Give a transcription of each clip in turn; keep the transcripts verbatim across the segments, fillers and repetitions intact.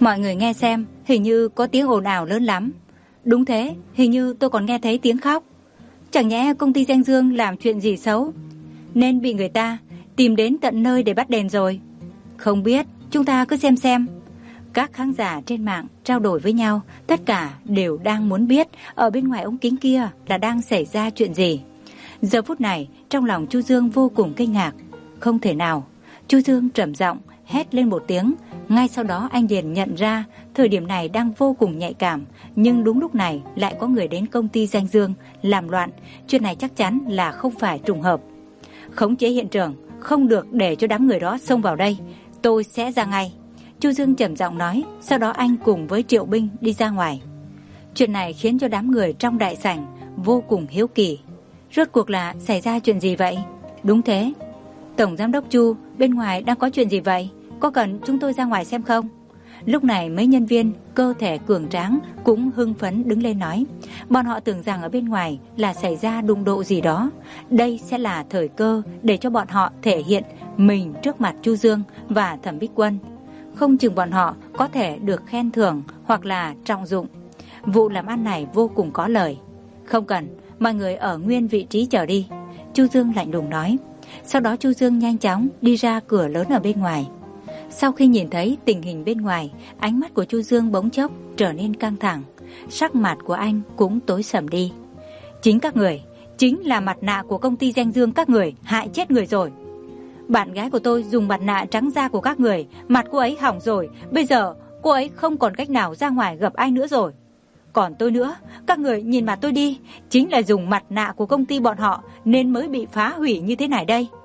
Mọi người nghe xem, hình như có tiếng ồn ào lớn lắm. Đúng thế, hình như tôi còn nghe thấy tiếng khóc. Chẳng nhẽ công ty Danh Dương làm chuyện gì xấu nên bị người ta tìm đến tận nơi để bắt đền rồi? Không biết, chúng ta cứ xem xem. Các khán giả trên mạng trao đổi với nhau, tất cả đều đang muốn biết ở bên ngoài ống kính kia là đang xảy ra chuyện gì. Giờ phút này, trong lòng Chu Dương vô cùng kinh ngạc. Không thể nào. Chu Dương trầm giọng hét lên một tiếng. Ngay sau đó anh liền nhận ra thời điểm này đang vô cùng nhạy cảm, nhưng đúng lúc này lại có người đến công ty Danh Dương làm loạn. Chuyện này chắc chắn là không phải trùng hợp. Khống chế hiện trường, không được để cho đám người đó xông vào đây. Tôi sẽ ra ngay. Chu Dương trầm giọng nói, sau đó anh cùng với Triệu Binh đi ra ngoài. Chuyện này khiến cho đám người trong đại sảnh vô cùng hiếu kỳ. Rốt cuộc là xảy ra chuyện gì vậy? Đúng thế. Tổng giám đốc Chu, bên ngoài đang có chuyện gì vậy? Có cần chúng tôi ra ngoài xem không? Lúc này mấy nhân viên cơ thể cường tráng cũng hưng phấn đứng lên nói. Bọn họ tưởng rằng ở bên ngoài là xảy ra đụng độ gì đó. Đây sẽ là thời cơ để cho bọn họ thể hiện mình trước mặt Chu Dương và Thẩm Bích Quân. Không chừng bọn họ có thể được khen thưởng hoặc là trọng dụng. Vụ làm ăn này vô cùng có lời. Không cần, mọi người ở nguyên vị trí chờ đi. Chu Dương lạnh lùng nói. Sau đó Chu Dương nhanh chóng đi ra cửa lớn ở bên ngoài. Sau khi nhìn thấy tình hình bên ngoài, ánh mắt của Chu Dương bỗng chốc trở nên căng thẳng. Sắc mặt của anh cũng tối sầm đi. Chính các người, chính là mặt nạ của công ty Danh Dương các người hại chết người rồi. Bạn gái của tôi dùng mặt nạ trắng da của các người, mặt cô ấy hỏng rồi. Bây giờ cô ấy không còn cách nào ra ngoài gặp ai nữa rồi. Còn tôi nữa, các người nhìn mặt tôi đi, chính là dùng mặt nạ của công ty bọn họ nên mới bị phá hủy như thế này đây.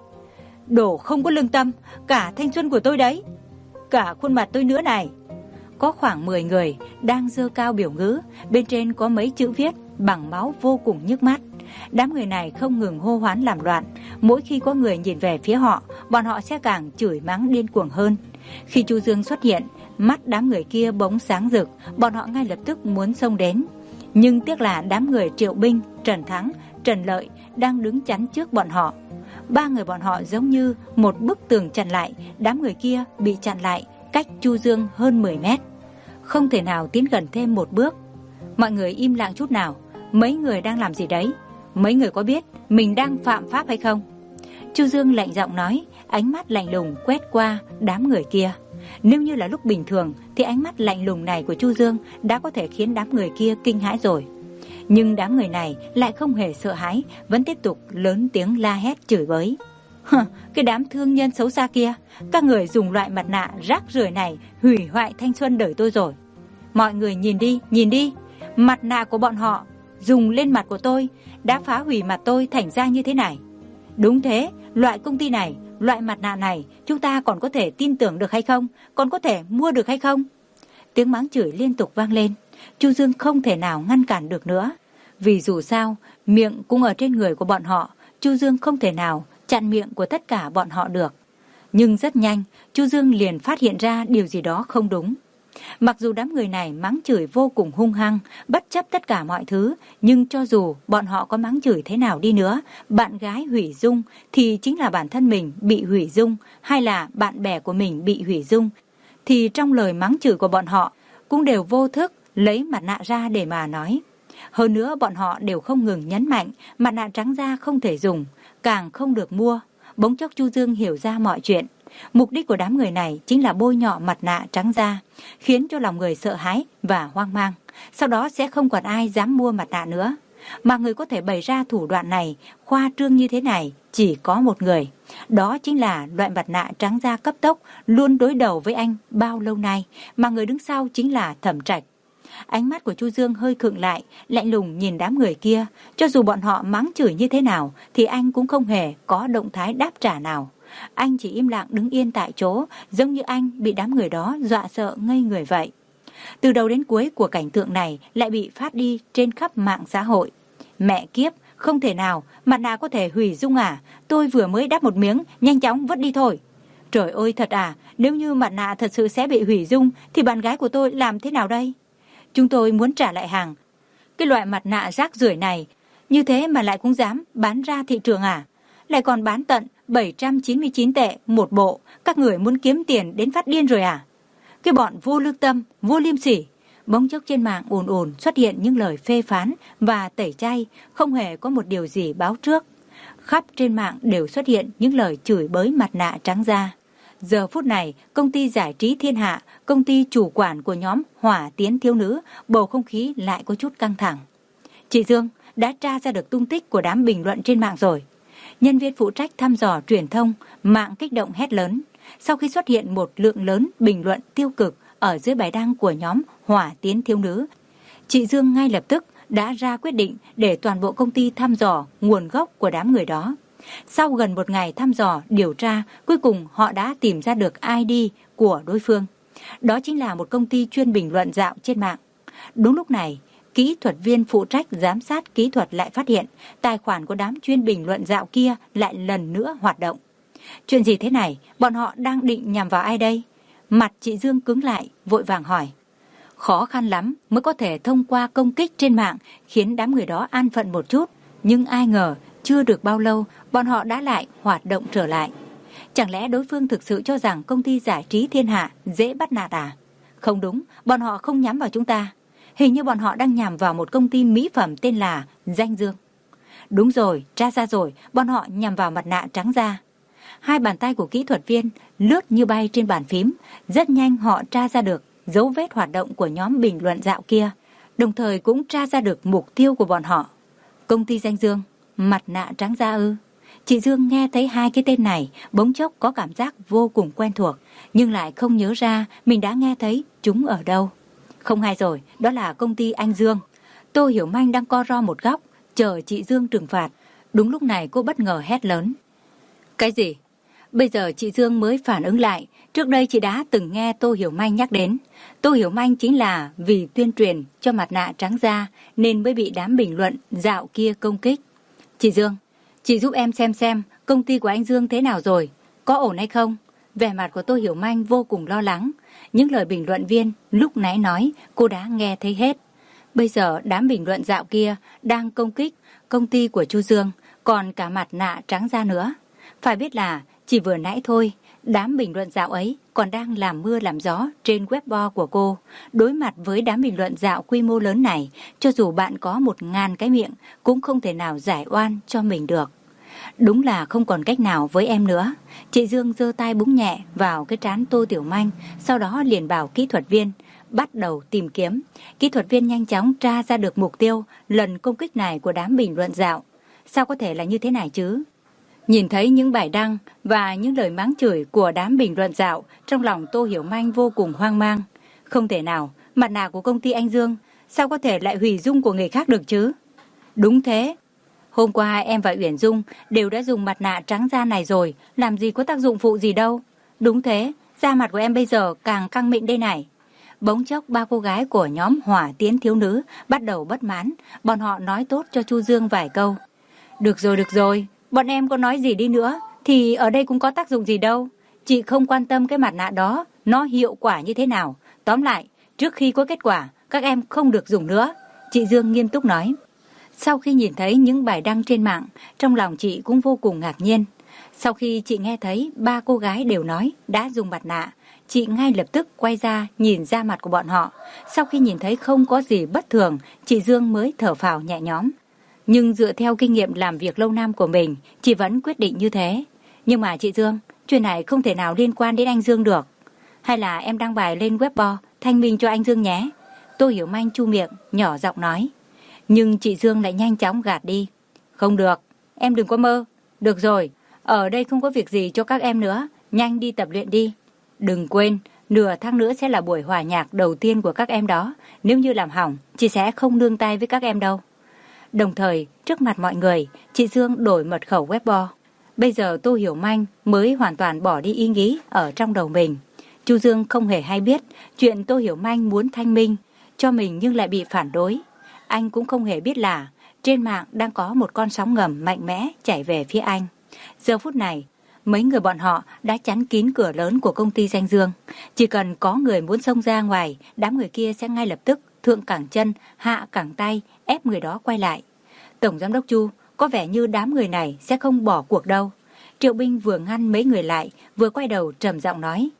Đồ không có lương tâm, cả thanh xuân của tôi đấy, cả khuôn mặt tôi nữa này. Có khoảng mười người đang giơ cao biểu ngữ, bên trên có mấy chữ viết bằng máu vô cùng nhức mắt. Đám người này không ngừng hô hoán làm loạn. Mỗi khi có người nhìn về phía họ, bọn họ sẽ càng chửi mắng điên cuồng hơn. Khi Chu Dương xuất hiện, mắt đám người kia bỗng sáng rực, bọn họ ngay lập tức muốn xông đến. Nhưng tiếc là đám người Triệu Binh, Trần Thắng, Trần Lợi đang đứng chắn trước bọn họ. Ba người bọn họ giống như một bức tường chặn lại, đám người kia bị chặn lại cách Chu Dương hơn mười mét. Không thể nào tiến gần thêm một bước. Mọi người im lặng chút nào. Mấy người đang làm gì đấy? Mấy người có biết mình đang phạm pháp hay không? Chu Dương lạnh giọng nói, ánh mắt lạnh lùng quét qua đám người kia. Nếu như là lúc bình thường thì ánh mắt lạnh lùng này của Chu Dương đã có thể khiến đám người kia kinh hãi rồi. Nhưng đám người này lại không hề sợ hãi, vẫn tiếp tục lớn tiếng la hét chửi bới. Hừ, cái đám thương nhân xấu xa kia, các người dùng loại mặt nạ rác rưởi này hủy hoại thanh xuân đời tôi rồi. Mọi người nhìn đi, nhìn đi, mặt nạ của bọn họ dùng lên mặt của tôi đã phá hủy mặt tôi thành ra như thế này. Đúng thế, loại công ty này, loại mặt nạ này chúng ta còn có thể tin tưởng được hay không? Còn có thể mua được hay không? Tiếng mắng chửi liên tục vang lên. Chu Dương không thể nào ngăn cản được nữa. Vì dù sao, miệng cũng ở trên người của bọn họ. Chu Dương không thể nào chặn miệng của tất cả bọn họ được. Nhưng rất nhanh, Chu Dương liền phát hiện ra điều gì đó không đúng. Mặc dù đám người này mắng chửi vô cùng hung hăng, bất chấp tất cả mọi thứ, nhưng cho dù bọn họ có mắng chửi thế nào đi nữa, bạn gái hủy dung thì chính là bản thân mình bị hủy dung, hay là bạn bè của mình bị hủy dung, thì trong lời mắng chửi của bọn họ cũng đều vô thức lấy mặt nạ ra để mà nói. Hơn nữa bọn họ đều không ngừng nhấn mạnh mặt nạ trắng da không thể dùng, càng không được mua. Bỗng chốc Chu Dương hiểu ra mọi chuyện. Mục đích của đám người này chính là bôi nhọ mặt nạ trắng da, khiến cho lòng người sợ hãi và hoang mang. Sau đó sẽ không còn ai dám mua mặt nạ nữa. Mà người có thể bày ra thủ đoạn này, khoa trương như thế này, chỉ có một người. Đó chính là loại mặt nạ trắng da cấp tốc luôn đối đầu với anh bao lâu nay, mà người đứng sau chính là Thẩm Trạch. Ánh mắt của Chu Dương hơi khựng lại, lạnh lùng nhìn đám người kia. Cho dù bọn họ mắng chửi như thế nào thì anh cũng không hề có động thái đáp trả nào. Anh chỉ im lặng đứng yên tại chỗ, giống như anh bị đám người đó dọa sợ ngây người vậy. Từ đầu đến cuối của cảnh tượng này lại bị phát đi trên khắp mạng xã hội. Mẹ kiếp, không thể nào, mặt nạ có thể hủy dung à? Tôi vừa mới đắp một miếng, nhanh chóng vứt đi thôi. Trời ơi thật à, nếu như mặt nạ thật sự sẽ bị hủy dung thì bạn gái của tôi làm thế nào đây? Chúng tôi muốn trả lại hàng. Cái loại mặt nạ rác rưởi này, như thế mà lại cũng dám bán ra thị trường à? Lại còn bán tận bảy trăm chín mươi chín tệ một bộ, các người muốn kiếm tiền đến phát điên rồi à? cái bọn vô lương tâm, vô liêm sỉ. Bỗng chốc trên mạng ồn ồn xuất hiện những lời phê phán và tẩy chay, không hề có một điều gì báo trước. Khắp trên mạng đều xuất hiện những lời chửi bới mặt nạ trắng da. Giờ phút này, công ty giải trí Thiên Hạ, công ty chủ quản của nhóm Hỏa Tiến Thiếu Nữ, bầu không khí lại có chút căng thẳng. Chị Dương đã tra ra được tung tích của đám bình luận trên mạng rồi. Nhân viên phụ trách thăm dò truyền thông, mạng kích động hét lớn. Sau khi xuất hiện một lượng lớn bình luận tiêu cực ở dưới bài đăng của nhóm Hỏa Tiến Thiếu Nữ, chị Dương ngay lập tức đã ra quyết định để toàn bộ công ty thăm dò nguồn gốc của đám người đó. Sau gần một ngày thăm dò, điều tra, cuối cùng họ đã tìm ra được i đê của đối phương. Đó chính là một công ty chuyên bình luận dạo trên mạng. Đúng lúc này, kỹ thuật viên phụ trách giám sát kỹ thuật lại phát hiện tài khoản của đám chuyên bình luận dạo kia lại lần nữa hoạt động. Chuyện gì thế này? Bọn họ đang định nhằm vào ai đây? Mặt chị Dương cứng lại, vội vàng hỏi. Khó khăn lắm mới có thể thông qua công kích trên mạng khiến đám người đó an phận một chút. Nhưng ai ngờ, chưa được bao lâu, bọn họ đã lại hoạt động trở lại. Chẳng lẽ đối phương thực sự cho rằng công ty giải trí Thiên Hạ dễ bắt nạt à? Không đúng, bọn họ không nhắm vào chúng ta. Hình như bọn họ đang nhằm vào một công ty mỹ phẩm tên là Danh Dương. Đúng rồi, tra ra rồi, bọn họ nhằm vào mặt nạ trắng da. Hai bàn tay của kỹ thuật viên lướt như bay trên bàn phím. Rất nhanh họ tra ra được dấu vết hoạt động của nhóm bình luận dạo kia, đồng thời cũng tra ra được mục tiêu của bọn họ. Công ty Danh Dương, mặt nạ trắng da ư? Chị Dương nghe thấy hai cái tên này, bỗng chốc có cảm giác vô cùng quen thuộc, nhưng lại không nhớ ra mình đã nghe thấy chúng ở đâu. Không hay rồi, đó là công ty Anh Dương. Tô Hiểu Manh đang co ro một góc, chờ chị Dương trừng phạt. Đúng lúc này cô bất ngờ hét lớn. Cái gì? Bây giờ chị Dương mới phản ứng lại. Trước đây chị đã từng nghe Tô Hiểu Manh nhắc đến. Tô Hiểu Manh chính là vì tuyên truyền cho mặt nạ trắng da nên mới bị đám bình luận dạo kia công kích. Chị Dương, chị giúp em xem xem công ty của anh Dương thế nào rồi, có ổn hay không? Vẻ mặt của Tô Hiểu Manh vô cùng lo lắng. Những lời bình luận viên lúc nãy nói cô đã nghe thấy hết. Bây giờ đám bình luận dạo kia đang công kích công ty của Chu Dương, còn cả mặt nạ trắng da nữa. Phải biết là chỉ vừa nãy thôi, đám bình luận dạo ấy còn đang làm mưa làm gió trên webbo của cô. Đối mặt với đám bình luận dạo quy mô lớn này, cho dù bạn có một ngàn cái miệng cũng không thể nào giải oan cho mình được. Đúng là không còn cách nào với em nữa. Chị Dương giơ tay búng nhẹ vào cái trán Tô Tiểu Manh, sau đó liền bảo kỹ thuật viên bắt đầu tìm kiếm. Kỹ thuật viên nhanh chóng tra ra được mục tiêu lần công kích này của đám bình luận dạo. Sao có thể là như thế này chứ? Nhìn thấy những bài đăng và những lời mắng chửi của đám bình luận dạo, trong lòng Tô Hiểu Manh vô cùng hoang mang. Không thể nào, mặt nạ của công ty Anh Dương sao có thể lại hủy dung của người khác được chứ? Đúng thế. Hôm qua em và Uyển Dung đều đã dùng mặt nạ trắng da này rồi, làm gì có tác dụng phụ gì đâu. Đúng thế, da mặt của em bây giờ càng căng mịn đây này. Bỗng chốc ba cô gái của nhóm Hỏa Tiến Thiếu Nữ bắt đầu bất mãn, bọn họ nói tốt cho Chu Dương vài câu. Được rồi, được rồi, bọn em có nói gì đi nữa thì ở đây cũng có tác dụng gì đâu. Chị không quan tâm cái mặt nạ đó nó hiệu quả như thế nào. Tóm lại, trước khi có kết quả, các em không được dùng nữa. Chị Dương nghiêm túc nói. Sau khi nhìn thấy những bài đăng trên mạng, trong lòng chị cũng vô cùng ngạc nhiên. Sau khi chị nghe thấy ba cô gái đều nói đã dùng mặt nạ, chị ngay lập tức quay ra nhìn ra mặt của bọn họ. Sau khi nhìn thấy không có gì bất thường, chị Dương mới thở phào nhẹ nhõm. Nhưng dựa theo kinh nghiệm làm việc lâu năm của mình, chị vẫn quyết định như thế. Nhưng mà chị Dương, chuyện này không thể nào liên quan đến anh Dương được. Hay là em đăng bài lên webbo thanh minh cho anh Dương nhé. Tô Hiểu Manh chu miệng, nhỏ giọng nói. Nhưng chị Dương lại nhanh chóng gạt đi. Không được, em đừng có mơ. Được rồi, ở đây không có việc gì cho các em nữa, nhanh đi tập luyện đi. Đừng quên, nửa tháng nữa sẽ là buổi hòa nhạc đầu tiên của các em đó. Nếu như làm hỏng, chị sẽ không nương tay với các em đâu. Đồng thời, trước mặt mọi người, chị Dương đổi mật khẩu webbo. Bây giờ Tô Hiểu Manh mới hoàn toàn bỏ đi ý nghĩ ở trong đầu mình. Chu Dương không hề hay biết chuyện Tô Hiểu Manh muốn thanh minh cho mình nhưng lại bị phản đối. Anh cũng không hề biết là trên mạng đang có một con sóng ngầm mạnh mẽ chảy về phía anh. Giờ phút này, mấy người bọn họ đã chắn kín cửa lớn của công ty Danh Dương. Chỉ cần có người muốn xông ra ngoài, đám người kia sẽ ngay lập tức thượng cẳng chân, hạ cẳng tay, ép người đó quay lại. Tổng giám đốc Chu, có vẻ như đám người này sẽ không bỏ cuộc đâu. Triệu Binh vừa ngăn mấy người lại, vừa quay đầu trầm giọng nói.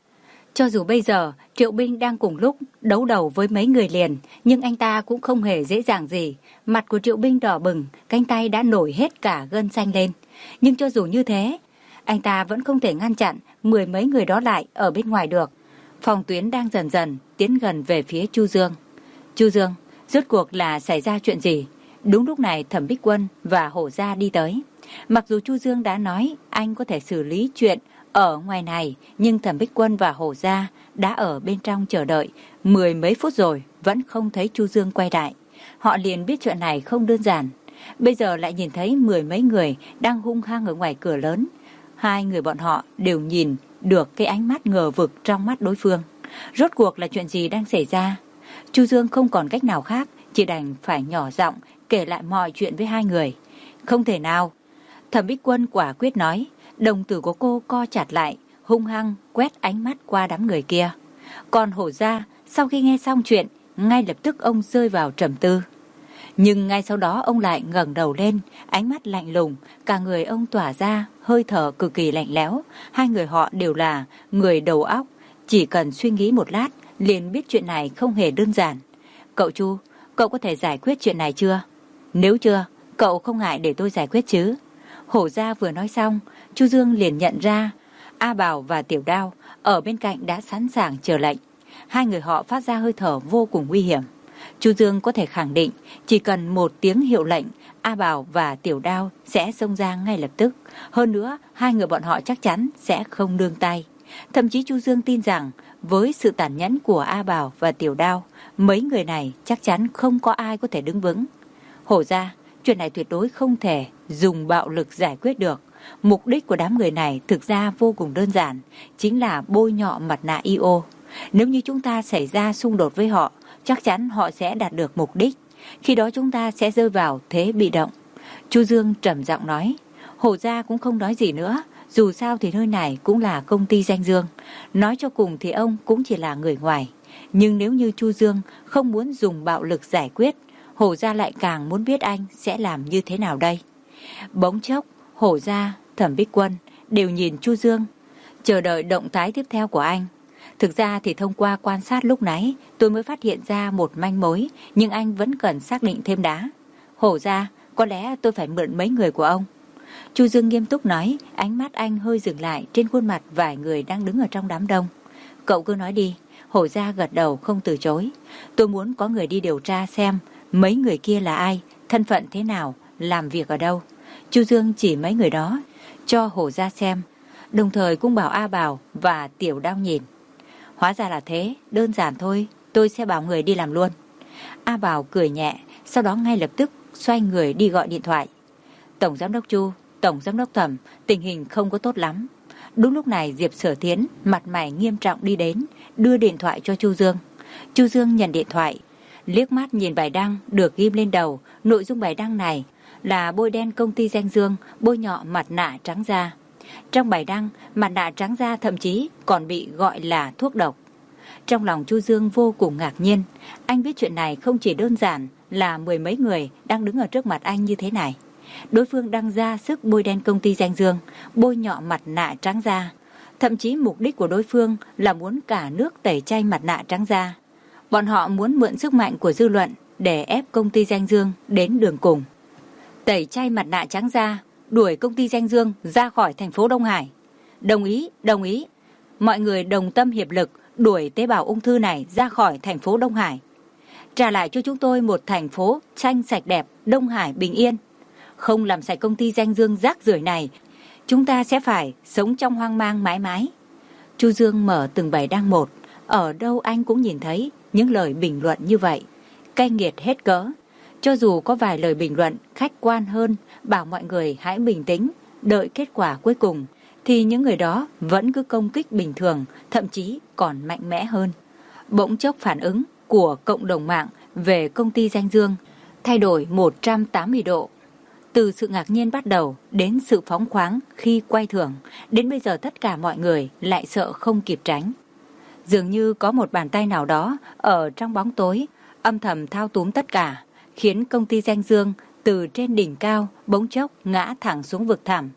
Cho dù bây giờ Triệu Binh đang cùng lúc đấu đầu với mấy người liền, nhưng anh ta cũng không hề dễ dàng gì. Mặt của Triệu Binh đỏ bừng, cánh tay đã nổi hết cả gân xanh lên. Nhưng cho dù như thế, anh ta vẫn không thể ngăn chặn mười mấy người đó lại ở bên ngoài được. Phòng tuyến đang dần dần tiến gần về phía Chu Dương. Chu Dương, rốt cuộc là xảy ra chuyện gì? Đúng lúc này Thẩm Bích Quân và Hổ Gia đi tới. Mặc dù Chu Dương đã nói anh có thể xử lý chuyện ở ngoài này, nhưng Thẩm Bích Quân và Hổ Gia đã ở bên trong chờ đợi mười mấy phút rồi, vẫn không thấy Chu Dương quay lại. Họ liền biết chuyện này không đơn giản. Bây giờ lại nhìn thấy mười mấy người đang hung hăng ở ngoài cửa lớn. Hai người bọn họ đều nhìn được cái ánh mắt ngờ vực trong mắt đối phương. Rốt cuộc là chuyện gì đang xảy ra? Chu Dương không còn cách nào khác, chỉ đành phải nhỏ giọng kể lại mọi chuyện với hai người. Không thể nào. Thẩm Bích Quân quả quyết nói. Đồng tử của cô co chặt lại, hung hăng quét ánh mắt qua đám người kia. Còn Hổ Gia, sau khi nghe xong chuyện, ngay lập tức ông rơi vào trầm tư. Nhưng ngay sau đó ông lại ngẩng đầu lên, ánh mắt lạnh lùng, cả người ông tỏa ra hơi thở cực kỳ lạnh lẽo. Hai người họ đều là người đầu óc, chỉ cần suy nghĩ một lát liền biết chuyện này không hề đơn giản. Cậu Chu, cậu có thể giải quyết chuyện này chưa? Nếu chưa, cậu không ngại để tôi giải quyết chứ? Hổ Gia vừa nói xong, Chu Dương liền nhận ra A Bảo và Tiểu Đao ở bên cạnh đã sẵn sàng chờ lệnh. Hai người họ phát ra hơi thở vô cùng nguy hiểm. Chu Dương có thể khẳng định chỉ cần một tiếng hiệu lệnh, A Bảo và Tiểu Đao sẽ xông ra ngay lập tức. Hơn nữa, hai người bọn họ chắc chắn sẽ không nương tay. Thậm chí Chu Dương tin rằng với sự tàn nhẫn của A Bảo và Tiểu Đao, mấy người này chắc chắn không có ai có thể đứng vững. Hổ Gia, chuyện này tuyệt đối không thể dùng bạo lực giải quyết được. Mục đích của đám người này thực ra vô cùng đơn giản, chính là bôi nhọ mặt nạ i ô. Nếu như chúng ta xảy ra xung đột với họ, chắc chắn họ sẽ đạt được mục đích. Khi đó chúng ta sẽ rơi vào thế bị động. Chu Dương trầm giọng nói. Hổ Gia cũng không nói gì nữa. Dù sao thì nơi này cũng là công ty danh Dương. Nói cho cùng thì ông cũng chỉ là người ngoài. Nhưng nếu như Chu Dương không muốn dùng bạo lực giải quyết, Hổ Gia lại càng muốn biết anh sẽ làm như thế nào đây. Bỗng chốc, Hổ Gia, Thẩm Bích Quân đều nhìn Chu Dương, chờ đợi động thái tiếp theo của anh. Thực ra thì thông qua quan sát lúc nãy, tôi mới phát hiện ra một manh mối, nhưng anh vẫn cần xác định thêm đã. Hổ Gia, có lẽ tôi phải mượn mấy người của ông. Chu Dương nghiêm túc nói, ánh mắt anh hơi dừng lại trên khuôn mặt vài người đang đứng ở trong đám đông. Cậu cứ nói đi. Hổ Gia gật đầu không từ chối. Tôi muốn có người đi điều tra xem mấy người kia là ai, thân phận thế nào, làm việc ở đâu. Chu Dương chỉ mấy người đó cho Hổ Gia xem, đồng thời cũng bảo A Bảo và Tiểu Đao nhìn. Hóa ra là thế, đơn giản thôi, tôi sẽ bảo người đi làm luôn. A Bảo cười nhẹ, sau đó ngay lập tức xoay người đi gọi điện thoại. Tổng giám đốc Chu, Tổng giám đốc Thẩm, tình hình không có tốt lắm. Đúng lúc này Diệp Sở Thiến mặt mày nghiêm trọng đi đến, đưa điện thoại cho Chu Dương. Chu Dương nhận điện thoại, liếc mắt nhìn bài đăng được ghim lên đầu. Nội dung bài đăng này là bôi đen công ty danh Dương, bôi nhọ mặt nạ trắng da. Trong bài đăng, mặt nạ trắng da thậm chí còn bị gọi là thuốc độc. Trong lòng Chu Dương vô cùng ngạc nhiên. Anh biết chuyện này không chỉ đơn giản là mười mấy người đang đứng ở trước mặt anh như thế này. Đối phương đang ra sức bôi đen công ty danh Dương, bôi nhọ mặt nạ trắng da. Thậm chí mục đích của đối phương là muốn cả nước tẩy chay mặt nạ trắng da. Bọn họ muốn mượn sức mạnh của dư luận để ép công ty danh Dương đến đường cùng. Tẩy chay mặt nạ trắng da, đuổi công ty danh Dương ra khỏi thành phố Đông Hải. Đồng ý, đồng ý. Mọi người đồng tâm hiệp lực đuổi tế bào ung thư này ra khỏi thành phố Đông Hải. Trả lại cho chúng tôi một thành phố xanh sạch đẹp, Đông Hải bình yên. Không làm sạch công ty danh Dương rác rưởi này, chúng ta sẽ phải sống trong hoang mang mãi mãi. Chu Dương mở từng bài đăng một, ở đâu anh cũng nhìn thấy những lời bình luận như vậy, cay nghiệt hết cỡ. Cho dù có vài lời bình luận khách quan hơn, bảo mọi người hãy bình tĩnh, đợi kết quả cuối cùng, thì những người đó vẫn cứ công kích bình thường, thậm chí còn mạnh mẽ hơn. Bỗng chốc phản ứng của cộng đồng mạng về công ty danh Dương thay đổi một trăm tám mươi độ. Từ sự ngạc nhiên bắt đầu đến sự phóng khoáng khi quay thưởng, đến bây giờ tất cả mọi người lại sợ không kịp tránh. Dường như có một bàn tay nào đó ở trong bóng tối âm thầm thao túng tất cả, khiến công ty danh Dương từ trên đỉnh cao bỗng chốc ngã thẳng xuống vực thẳm.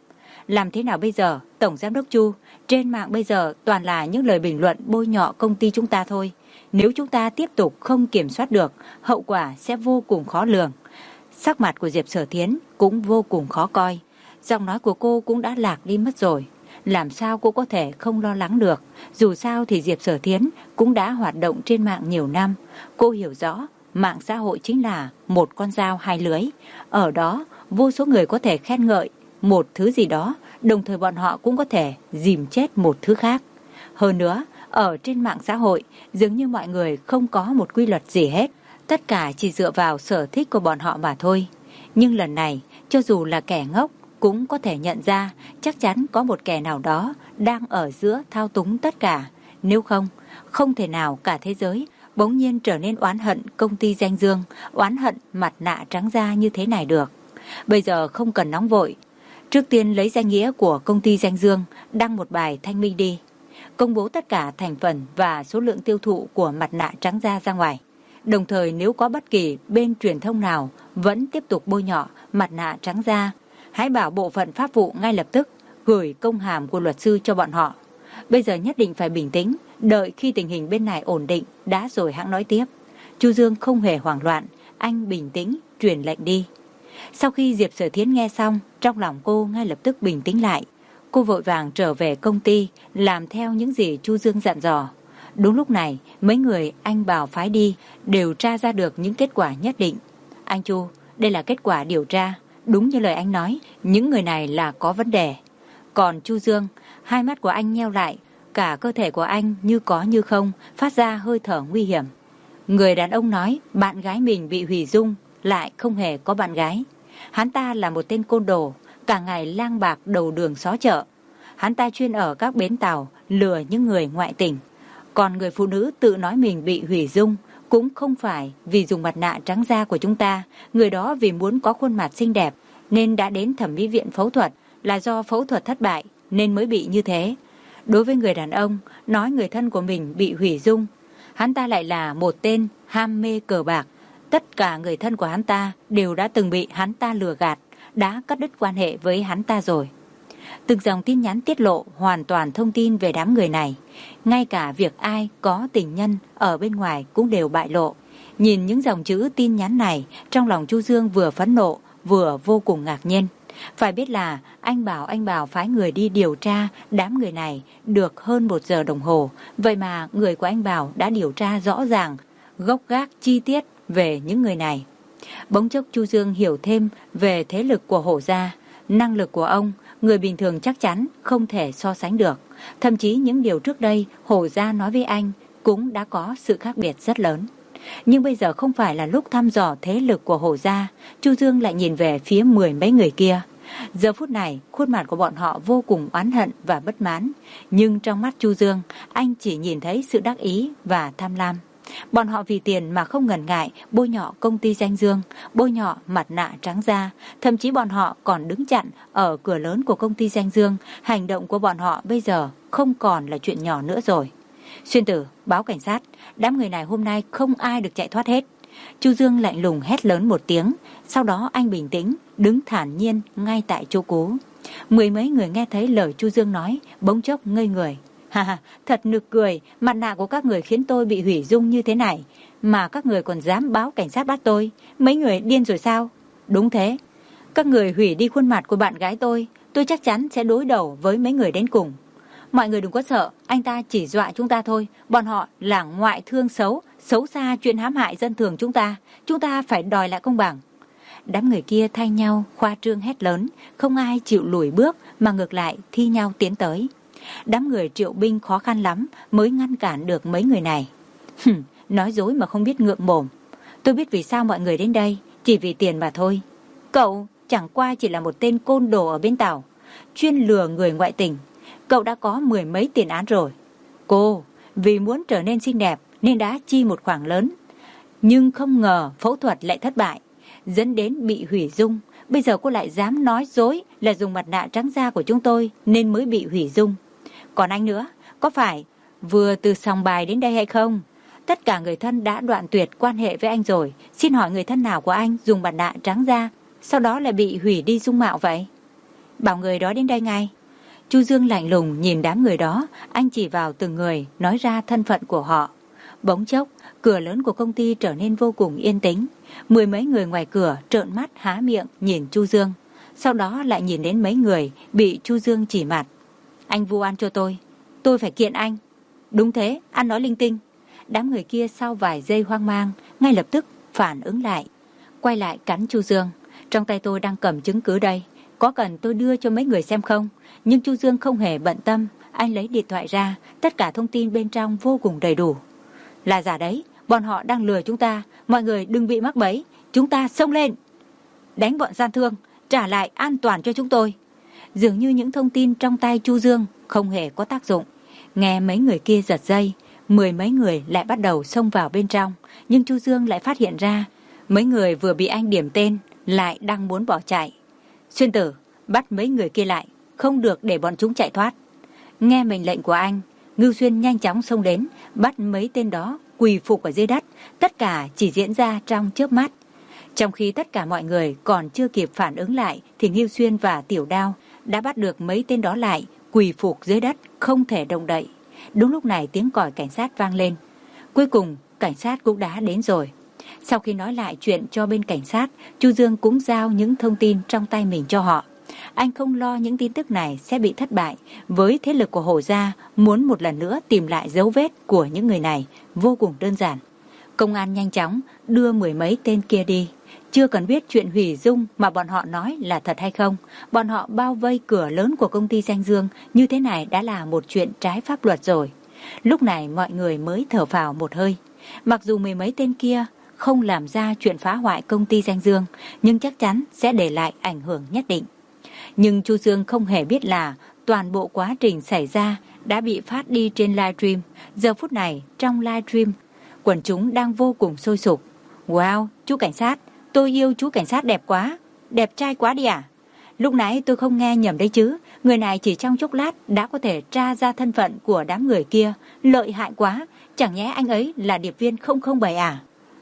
Làm thế nào bây giờ, Tổng Giám đốc Chu? Trên mạng bây giờ toàn là những lời bình luận bôi nhọ công ty chúng ta thôi. Nếu chúng ta tiếp tục không kiểm soát được, hậu quả sẽ vô cùng khó lường. Sắc mặt của Diệp Sở Thiến cũng vô cùng khó coi. Giọng nói của cô cũng đã lạc đi mất rồi. Làm sao cô có thể không lo lắng được? Dù sao thì Diệp Sở Thiến cũng đã hoạt động trên mạng nhiều năm. Cô hiểu rõ, mạng xã hội chính là một con dao hai lưới. Ở đó, vô số người có thể khen ngợi một thứ gì đó, đồng thời bọn họ cũng có thể dìm chết một thứ khác. Hơn nữa, ở trên mạng xã hội, dường như mọi người không có một quy luật gì hết. Tất cả chỉ dựa vào sở thích của bọn họ mà thôi. Nhưng lần này, cho dù là kẻ ngốc, cũng có thể nhận ra chắc chắn có một kẻ nào đó đang ở giữa thao túng tất cả. Nếu không, không thể nào cả thế giới bỗng nhiên trở nên oán hận công ty Danh Dương, oán hận mặt nạ trắng da như thế này được. Bây giờ không cần nóng vội. Trước tiên lấy danh nghĩa của công ty Danh Dương đăng một bài thanh minh đi. Công bố tất cả thành phần và số lượng tiêu thụ của mặt nạ trắng da ra ngoài. Đồng thời nếu có bất kỳ bên truyền thông nào vẫn tiếp tục bôi nhọ mặt nạ trắng da, hãy bảo bộ phận pháp vụ ngay lập tức gửi công hàm của luật sư cho bọn họ. Bây giờ nhất định phải bình tĩnh, đợi khi tình hình bên này ổn định đã rồi hãng nói tiếp. Chu Dương không hề hoảng loạn, anh bình tĩnh truyền lệnh đi. Sau khi Diệp Sở Thiến nghe xong, trong lòng cô ngay lập tức bình tĩnh lại. Cô vội vàng trở về công ty, làm theo những gì Chu Dương dặn dò. Đúng lúc này, mấy người anh bảo phái đi đều tra ra được những kết quả nhất định. Anh Chu, đây là kết quả điều tra. Đúng như lời anh nói, những người này là có vấn đề. Còn Chu Dương, hai mắt của anh nheo lại, cả cơ thể của anh như có như không, phát ra hơi thở nguy hiểm. Người đàn ông nói bạn gái mình bị hủy dung, lại không hề có bạn gái. Hắn ta là một tên côn đồ, cả ngày lang bạc đầu đường xó chợ. Hắn ta chuyên ở các bến tàu lừa những người ngoại tỉnh. Còn người phụ nữ tự nói mình bị hủy dung cũng không phải vì dùng mặt nạ trắng da của chúng ta. Người đó vì muốn có khuôn mặt xinh đẹp nên đã đến thẩm mỹ viện phẫu thuật, là do phẫu thuật thất bại nên mới bị như thế. Đối với người đàn ông nói người thân của mình bị hủy dung, hắn ta lại là một tên ham mê cờ bạc. Tất cả người thân của hắn ta đều đã từng bị hắn ta lừa gạt, đã cắt đứt quan hệ với hắn ta rồi. Từng dòng tin nhắn tiết lộ hoàn toàn thông tin về đám người này. Ngay cả việc ai có tình nhân ở bên ngoài cũng đều bại lộ. Nhìn những dòng chữ tin nhắn này, trong lòng Chu Dương vừa phẫn nộ, vừa vô cùng ngạc nhiên. Phải biết là anh bảo anh bảo phái người đi điều tra đám người này được hơn một giờ đồng hồ. Vậy mà người của anh Bảo đã điều tra rõ ràng, gốc gác chi tiết về những người này. Bỗng chốc Chu Dương hiểu thêm về thế lực của Hổ gia. Năng lực của ông, người bình thường chắc chắn không thể so sánh được. Thậm chí những điều trước đây Hổ gia nói với anh cũng đã có sự khác biệt rất lớn. Nhưng bây giờ không phải là lúc thăm dò thế lực của Hổ gia. Chu Dương lại nhìn về phía mười mấy người kia. Giờ phút này, khuôn mặt của bọn họ vô cùng oán hận và bất mãn. Nhưng trong mắt Chu Dương, anh chỉ nhìn thấy sự đắc ý và tham lam. Bọn họ vì tiền mà không ngần ngại bôi nhọ công ty Danh Dương, bôi nhọ mặt nạ trắng da. Thậm chí bọn họ còn đứng chặn ở cửa lớn của công ty Danh Dương. Hành động của bọn họ bây giờ không còn là chuyện nhỏ nữa rồi. Xuyên Tử, báo cảnh sát, đám người này hôm nay không ai được chạy thoát hết. Chu Dương lạnh lùng hét lớn một tiếng, sau đó anh bình tĩnh, đứng thản nhiên ngay tại chỗ cũ. Mười mấy người nghe thấy lời Chu Dương nói, bỗng chốc ngây người. Ha ha, thật nực cười, mặt nạ của các người khiến tôi bị hủy dung như thế này, mà các người còn dám báo cảnh sát bắt tôi, mấy người điên rồi sao? Đúng thế, các người hủy đi khuôn mặt của bạn gái tôi, tôi chắc chắn sẽ đối đầu với mấy người đến cùng. Mọi người đừng có sợ, anh ta chỉ dọa chúng ta thôi, bọn họ là ngoại thương xấu, xấu xa chuyên hãm hại dân thường chúng ta, chúng ta phải đòi lại công bằng. Đám người kia thay nhau khoa trương hét lớn, không ai chịu lùi bước mà ngược lại thi nhau tiến tới. Đám người Triệu binh khó khăn lắm mới ngăn cản được mấy người này. Hừm, nói dối mà không biết ngượng mồm. Tôi biết vì sao mọi người đến đây, chỉ vì tiền mà thôi. Cậu chẳng qua chỉ là một tên côn đồ ở bến tàu, chuyên lừa người ngoại tình. Cậu đã có mười mấy tiền án rồi. Cô vì muốn trở nên xinh đẹp nên đã chi một khoản lớn, nhưng không ngờ phẫu thuật lại thất bại, dẫn đến bị hủy dung. Bây giờ cô lại dám nói dối là dùng mặt nạ trắng da của chúng tôi nên mới bị hủy dung. Còn anh nữa, có phải vừa từ sòng bài đến đây hay không? Tất cả người thân đã đoạn tuyệt quan hệ với anh rồi. Xin hỏi người thân nào của anh dùng mặt nạ trắng da, sau đó lại bị hủy đi dung mạo vậy? bảo người đó đến đây ngay. Chu Dương lạnh lùng nhìn đám người đó, anh chỉ vào từng người, nói ra thân phận của họ. Bỗng chốc, cửa lớn của công ty trở nên vô cùng yên tĩnh. Mười mấy người ngoài cửa trợn mắt há miệng nhìn Chu Dương. Sau đó lại nhìn đến mấy người bị Chu Dương chỉ mặt. Anh vu oan cho tôi, tôi phải kiện anh. Đúng thế, anh nói linh tinh. Đám người kia sau vài giây hoang mang, ngay lập tức phản ứng lại. Quay lại cắn Chu Dương. Trong tay tôi đang cầm chứng cứ đây, có cần tôi đưa cho mấy người xem không? Nhưng Chu Dương không hề bận tâm. Anh lấy điện thoại ra, tất cả thông tin bên trong vô cùng đầy đủ. Là giả đấy, bọn họ đang lừa chúng ta. Mọi người đừng bị mắc bẫy, chúng ta xông lên. Đánh bọn gian thương, trả lại an toàn cho chúng tôi. Dường như những thông tin trong tay Chu Dương không hề có tác dụng. Nghe mấy người kia giật dây, mười mấy người lại bắt đầu xông vào bên trong. Nhưng Chu Dương lại phát hiện ra mấy người vừa bị anh điểm tên lại đang muốn bỏ chạy. Xuyên Tử, bắt mấy người kia lại, không được để bọn chúng chạy thoát. Nghe mệnh lệnh của anh, Ngưu Xuyên nhanh chóng xông đến, bắt mấy tên đó quỳ phục ở dưới đất. Tất cả chỉ diễn ra trong chớp mắt. Trong khi tất cả mọi người còn chưa kịp phản ứng lại thì Ngưu Xuyên và Tiểu Đao đã bắt được mấy tên đó lại, quỳ phục dưới đất, không thể động đậy. Đúng lúc này tiếng còi cảnh sát vang lên. Cuối cùng cảnh sát cũng đã đến rồi. Sau khi nói lại chuyện cho bên cảnh sát, Chu Dương cũng giao những thông tin trong tay mình cho họ. Anh không lo những tin tức này sẽ bị thất bại. Với thế lực của Hồ Gia, muốn một lần nữa tìm lại dấu vết của những người này vô cùng đơn giản. Công an nhanh chóng đưa mười mấy tên kia đi. Chưa cần biết chuyện hủy dung mà bọn họ nói là thật hay không. Bọn họ bao vây cửa lớn của công ty Danh Dương như thế này đã là một chuyện trái pháp luật rồi. Lúc này mọi người mới thở phào một hơi. Mặc dù mười mấy tên kia không làm ra chuyện phá hoại công ty Danh Dương, nhưng chắc chắn sẽ để lại ảnh hưởng nhất định. Nhưng Chu Dương không hề biết là toàn bộ quá trình xảy ra đã bị phát đi trên livestream. Giờ phút này trong livestream, quần chúng đang vô cùng sôi sục. Wow, chú cảnh sát, tôi yêu chú cảnh sát đẹp quá, đẹp trai quá đi à? Lúc nãy tôi không nghe nhầm đấy chứ, người này chỉ trong chốc lát đã có thể tra ra thân phận của đám người kia, lợi hại quá, chẳng nhẽ anh ấy là điệp viên không không bảy à?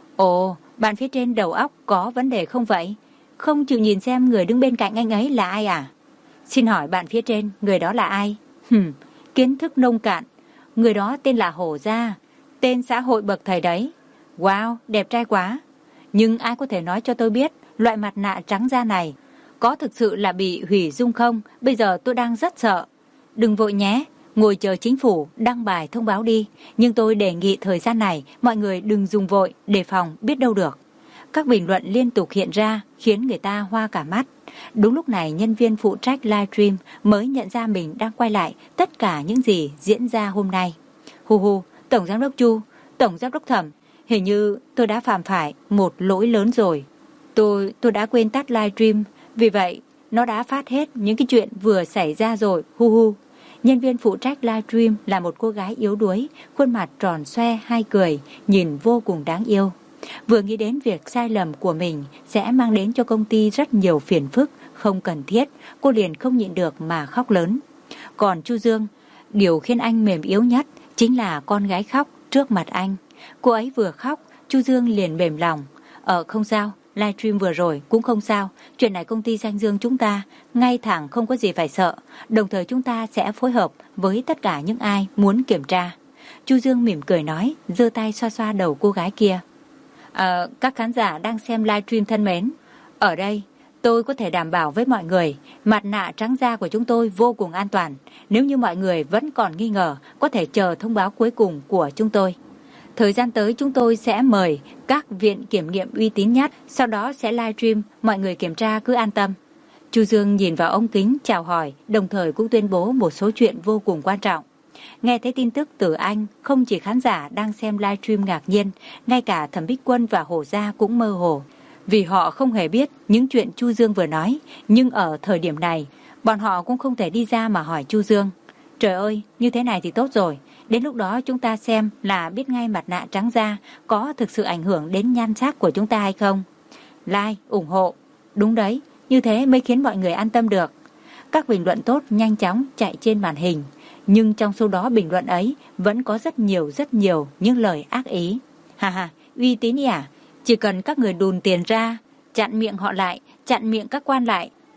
Ồ, bạn phía trên đầu óc có vấn đề không vậy? Không chịu nhìn xem người đứng bên cạnh anh ấy là ai à? Xin hỏi bạn phía trên, người đó là ai? Hừm, kiến thức nông cạn. Người đó tên là Hổ Gia, tên xã hội bậc thầy đấy. Wow, đẹp trai quá. Nhưng ai có thể nói cho tôi biết loại mặt nạ trắng da này có thực sự là bị hủy dung không? Bây giờ tôi đang rất sợ. Đừng vội nhé, ngồi chờ chính phủ đăng bài thông báo đi. Nhưng tôi đề nghị thời gian này mọi người đừng dùng vội, đề phòng biết đâu được. Các bình luận liên tục hiện ra khiến người ta hoa cả mắt. Đúng lúc này nhân viên phụ trách livestream mới nhận ra mình đang quay lại tất cả những gì diễn ra hôm nay. Hu hu, Tổng Giám đốc Chu, Tổng Giám đốc Thẩm, hình như tôi đã phạm phải một lỗi lớn rồi. Tôi, tôi đã quên tắt livestream, vì vậy nó đã phát hết những cái chuyện vừa xảy ra rồi. Hu hu. Nhân viên phụ trách livestream là một cô gái yếu đuối, khuôn mặt tròn xoe hai cười, nhìn vô cùng đáng yêu. Vừa nghĩ đến việc sai lầm của mình sẽ mang đến cho công ty rất nhiều phiền phức không cần thiết, cô liền không nhịn được mà khóc lớn. Còn Chu Dương, điều khiến anh mềm yếu nhất chính là con gái khóc trước mặt anh. Cô ấy vừa khóc, Chu Dương liền mềm lòng. Ờ không sao, livestream vừa rồi cũng không sao. Chuyện này công ty Danh Dương chúng ta ngay thẳng không có gì phải sợ. Đồng thời chúng ta sẽ phối hợp với tất cả những ai muốn kiểm tra. Chu Dương mỉm cười nói, giơ tay xoa xoa đầu cô gái kia. À, các khán giả đang xem livestream thân mến, ở đây tôi có thể đảm bảo với mọi người mặt nạ trắng da của chúng tôi vô cùng an toàn. Nếu như mọi người vẫn còn nghi ngờ, có thể chờ thông báo cuối cùng của chúng tôi. Thời gian tới chúng tôi sẽ mời các viện kiểm nghiệm uy tín nhất, sau đó sẽ livestream, mọi người kiểm tra cứ an tâm. Chu Dương nhìn vào ống kính chào hỏi, đồng thời cũng tuyên bố một số chuyện vô cùng quan trọng. Nghe thấy tin tức từ anh, không chỉ khán giả đang xem livestream ngạc nhiên, ngay cả Thẩm Bích Quân và Hổ Gia cũng mơ hồ. Vì họ không hề biết những chuyện Chu Dương vừa nói, nhưng ở thời điểm này, bọn họ cũng không thể đi ra mà hỏi Chu Dương. Trời ơi, như thế này thì tốt rồi. Đến lúc đó chúng ta xem là biết ngay mặt nạ trắng da có thực sự ảnh hưởng đến nhan sắc của chúng ta hay không. Like, ủng hộ. Đúng đấy, như thế mới khiến mọi người an tâm được. Các bình luận tốt nhanh chóng chạy trên màn hình. Nhưng trong số đó bình luận ấy vẫn có rất nhiều rất nhiều những lời ác ý. Hà hà, uy tín à? Chỉ cần các người đùn tiền ra, chặn miệng họ lại, chặn miệng các quan lại,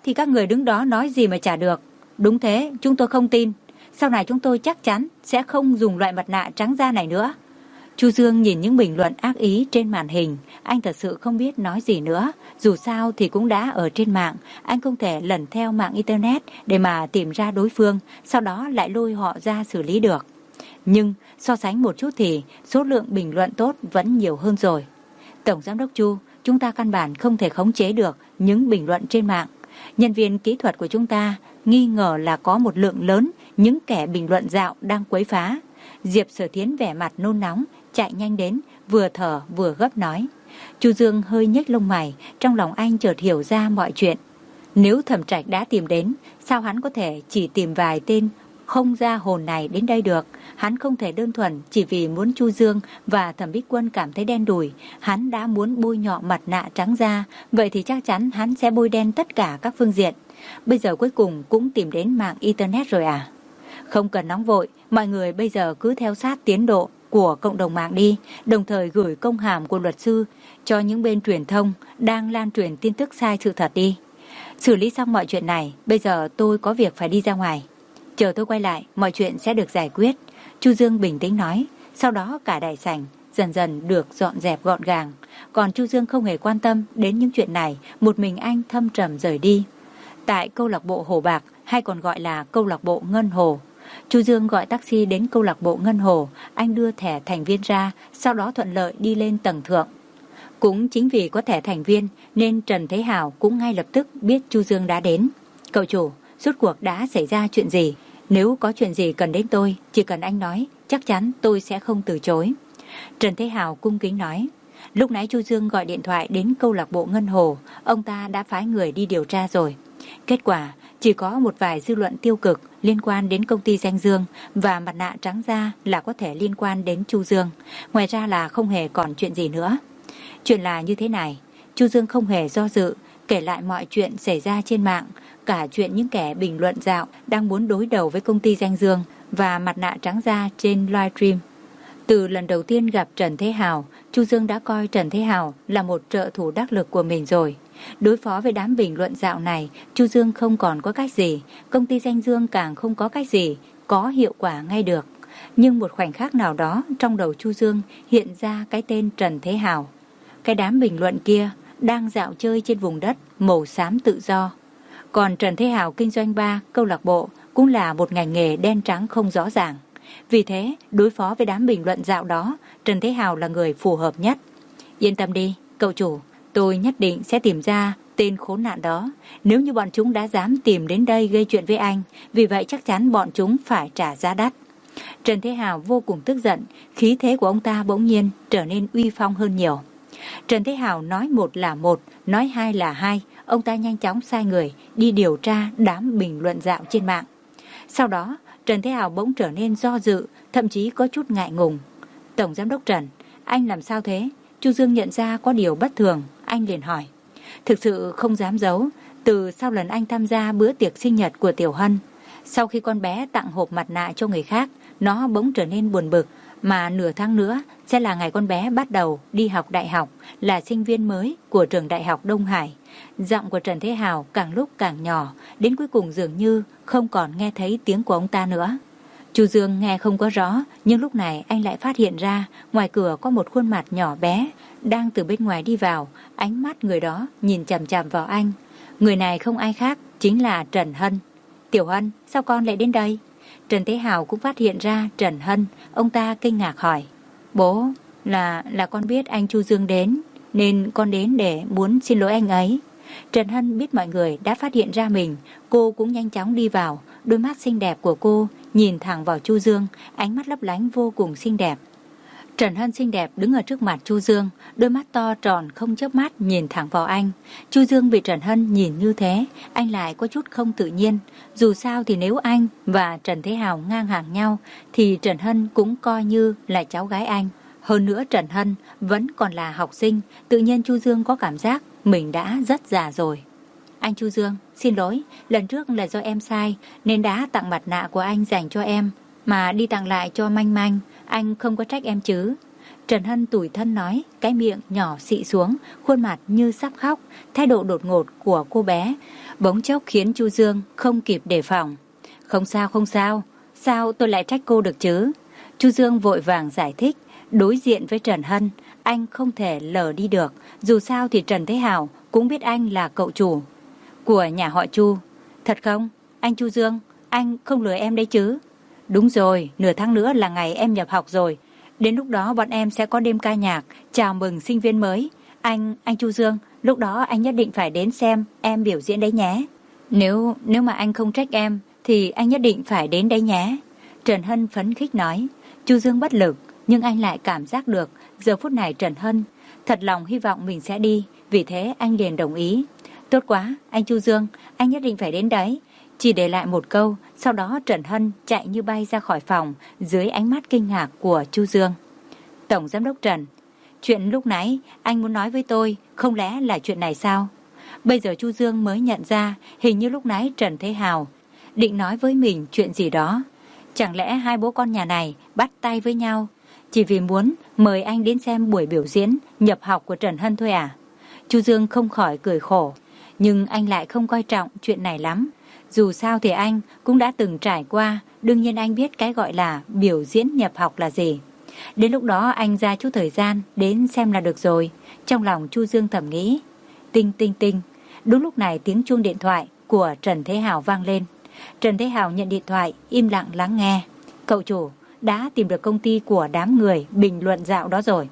thì các người đứng đó nói gì mà trả được. Đúng thế, chúng tôi không tin. Sau này chúng tôi chắc chắn sẽ không dùng loại mặt nạ trắng da này nữa. Chu Dương nhìn những bình luận ác ý trên màn hình, anh thật sự không biết nói gì nữa. Dù sao thì cũng đã ở trên mạng, anh không thể lần theo mạng Internet để mà tìm ra đối phương, sau đó lại lôi họ ra xử lý được. Nhưng so sánh một chút thì số lượng bình luận tốt vẫn nhiều hơn rồi. Tổng Giám đốc Chu, chúng ta căn bản không thể khống chế được những bình luận trên mạng. Nhân viên kỹ thuật của chúng ta nghi ngờ là có một lượng lớn những kẻ bình luận dạo đang quấy phá. Diệp Sở Thiến vẻ mặt nôn nóng, chạy nhanh đến, vừa thở vừa gấp nói. Chu Dương hơi nhếch lông mày, trong lòng anh chợt hiểu ra mọi chuyện. Nếu Thẩm Trạch đã tìm đến, sao hắn có thể chỉ tìm vài tên không ra hồn này đến đây được? Hắn không thể đơn thuần chỉ vì muốn Chu Dương và Thẩm Bích Quân cảm thấy đen đủi. Hắn đã muốn bôi nhọ mặt nạ trắng da, vậy thì chắc chắn hắn sẽ bôi đen tất cả các phương diện. Bây giờ cuối cùng cũng tìm đến mạng Internet rồi à? Không cần nóng vội, mọi người bây giờ cứ theo sát tiến độ của cộng đồng mạng đi, đồng thời gửi công hàm của luật sư cho những bên truyền thông đang lan truyền tin tức sai sự thật đi. Xử lý xong mọi chuyện này, bây giờ tôi có việc phải đi ra ngoài. Chờ tôi quay lại, mọi chuyện sẽ được giải quyết. Chu Dương bình tĩnh nói. Sau đó cả đại sảnh dần dần được dọn dẹp gọn gàng. Còn Chu Dương không hề quan tâm đến những chuyện này, một mình anh thâm trầm rời đi. Tại câu lạc bộ Hồ Bạc, hay còn gọi là câu lạc bộ Ngân Hồ, Chu Dương gọi taxi đến câu lạc bộ Ngân Hồ. Anh đưa thẻ thành viên ra, sau đó thuận lợi đi lên tầng thượng. Cũng chính vì có thẻ thành viên nên Trần Thế Hào cũng ngay lập tức biết Chu Dương đã đến. Cậu chủ, rốt cuộc đã xảy ra chuyện gì? Nếu có chuyện gì cần đến tôi, chỉ cần anh nói, chắc chắn tôi sẽ không từ chối. Trần Thế Hào cung kính nói. Lúc nãy Chu Dương gọi điện thoại đến câu lạc bộ Ngân Hồ, ông ta đã phái người đi điều tra rồi. Kết quả chỉ có một vài dư luận tiêu cực liên quan đến công ty Danh Dương, và mặt nạ trắng da là có thể liên quan đến Chu Dương. Ngoài ra là không hề còn chuyện gì nữa. Chuyện là như thế này, Chu Dương không hề do dự, kể lại mọi chuyện xảy ra trên mạng, cả chuyện những kẻ bình luận dạo đang muốn đối đầu với công ty Danh Dương và mặt nạ trắng da trên livestream. Từ lần đầu tiên gặp Trần Thế Hào, Chu Dương đã coi Trần Thế Hào là một trợ thủ đắc lực của mình rồi. Đối phó với đám bình luận dạo này, Chu Dương không còn có cách gì, công ty Danh Dương càng không có cách gì có hiệu quả ngay được. Nhưng một khoảnh khắc nào đó trong đầu Chu Dương hiện ra cái tên Trần Thế Hào. Cái đám bình luận kia đang dạo chơi trên vùng đất màu xám tự do. Còn Trần Thế Hào kinh doanh ba câu lạc bộ cũng là một ngành nghề đen trắng không rõ ràng. Vì thế, đối phó với đám bình luận dạo đó, Trần Thế Hào là người phù hợp nhất. Yên tâm đi, cậu chủ, tôi nhất định sẽ tìm ra tên khốn nạn đó. Nếu như bọn chúng đã dám tìm đến đây gây chuyện với anh, vì vậy chắc chắn bọn chúng phải trả giá đắt. Trần Thế Hào vô cùng tức giận, khí thế của ông ta bỗng nhiên trở nên uy phong hơn nhiều. Trần Thế Hào nói một là một, nói hai là hai, ông ta nhanh chóng sai người đi điều tra đám bình luận dạo trên mạng. Sau đó, Trần Thế Hào bỗng trở nên do dự, thậm chí có chút ngại ngùng. Tổng Giám đốc Trần, anh làm sao thế? Chu Dương nhận ra có điều bất thường, anh liền hỏi. Thực sự không dám giấu, từ sau lần anh tham gia bữa tiệc sinh nhật của Tiểu Hân, sau khi con bé tặng hộp mặt nạ cho người khác, nó bỗng trở nên buồn bực, mà nửa tháng nữa sẽ là ngày con bé bắt đầu đi học đại học, là sinh viên mới của trường đại học Đông Hải. Giọng của Trần Thế Hào càng lúc càng nhỏ, đến cuối cùng dường như không còn nghe thấy tiếng của ông ta nữa. Chu Dương nghe không có rõ, nhưng lúc này anh lại phát hiện ra ngoài cửa có một khuôn mặt nhỏ bé đang từ bên ngoài đi vào, ánh mắt người đó nhìn chằm chằm vào anh. Người này không ai khác, chính là Trần Hân. Tiểu Hân, sao con lại đến đây? Trần Thế Hào cũng phát hiện ra Trần Hân, ông ta kinh ngạc hỏi. Bố, là là con biết anh Chu Dương đến, nên con đến để muốn xin lỗi anh ấy. Trần Hân biết mọi người đã phát hiện ra mình, cô cũng nhanh chóng đi vào, đôi mắt xinh đẹp của cô nhìn thẳng vào Chu Dương, ánh mắt lấp lánh vô cùng xinh đẹp. Trần Hân xinh đẹp đứng ở trước mặt Chu Dương, đôi mắt to tròn không chớp mắt nhìn thẳng vào anh. Chu Dương bị Trần Hân nhìn như thế, anh lại có chút không tự nhiên. Dù sao thì nếu anh và Trần Thế Hào ngang hàng nhau, thì Trần Hân cũng coi như là cháu gái anh. Hơn nữa Trần Hân vẫn còn là học sinh, tự nhiên Chu Dương có cảm giác mình đã rất già rồi. Anh Chu Dương, xin lỗi, lần trước là do em sai, nên đã tặng mặt nạ của anh dành cho em, mà đi tặng lại cho Manh Manh, anh không có trách em chứ? Trần Hân tủi thân nói, cái miệng nhỏ xị xuống, khuôn mặt như sắp khóc. Thái độ đột ngột của cô bé bỗng chốc khiến Chu Dương không kịp đề phòng. Không sao, không sao, sao tôi lại trách cô được chứ? Chu Dương vội vàng giải thích. Đối diện với Trần Hân, anh không thể lờ đi được. Dù sao thì Trần Thế Hào cũng biết anh là cậu chủ của nhà họ Chu. Thật không? Anh Chu Dương, anh không lừa em đấy chứ? Đúng rồi, nửa tháng nữa là ngày em nhập học rồi. Đến lúc đó bọn em sẽ có đêm ca nhạc chào mừng sinh viên mới. Anh, anh Chu Dương, lúc đó anh nhất định phải đến xem em biểu diễn đấy nhé. Nếu, nếu mà anh không trách em thì anh nhất định phải đến đấy nhé. Trần Hân phấn khích nói. Chu Dương bất lực, nhưng anh lại cảm giác được giờ phút này Trần Hân thật lòng hy vọng mình sẽ đi. Vì thế anh liền đồng ý. Tốt quá, anh Chu Dương, anh nhất định phải đến đấy. Chỉ để lại một câu, sau đó Trần Hân chạy như bay ra khỏi phòng dưới ánh mắt kinh ngạc của Chu Dương. Tổng giám đốc Trần, chuyện lúc nãy anh muốn nói với tôi, không lẽ là chuyện này sao? Bây giờ Chu Dương mới nhận ra hình như lúc nãy Trần Thế Hào định nói với mình chuyện gì đó. Chẳng lẽ hai bố con nhà này bắt tay với nhau chỉ vì muốn mời anh đến xem buổi biểu diễn nhập học của Trần Hân thôi à? Chu Dương không khỏi cười khổ, nhưng anh lại không coi trọng chuyện này lắm. Dù sao thì anh cũng đã từng trải qua, đương nhiên anh biết cái gọi là biểu diễn nhập học là gì. Đến lúc đó anh ra chút thời gian đến xem là được rồi. Trong lòng Chu Dương thầm nghĩ. Tinh tinh tinh. Đúng lúc này tiếng chuông điện thoại của Trần Thế Hào vang lên. Trần Thế Hào nhận điện thoại, im lặng lắng nghe. Cậu chủ đã tìm được công ty của đám người bình luận dạo đó rồi.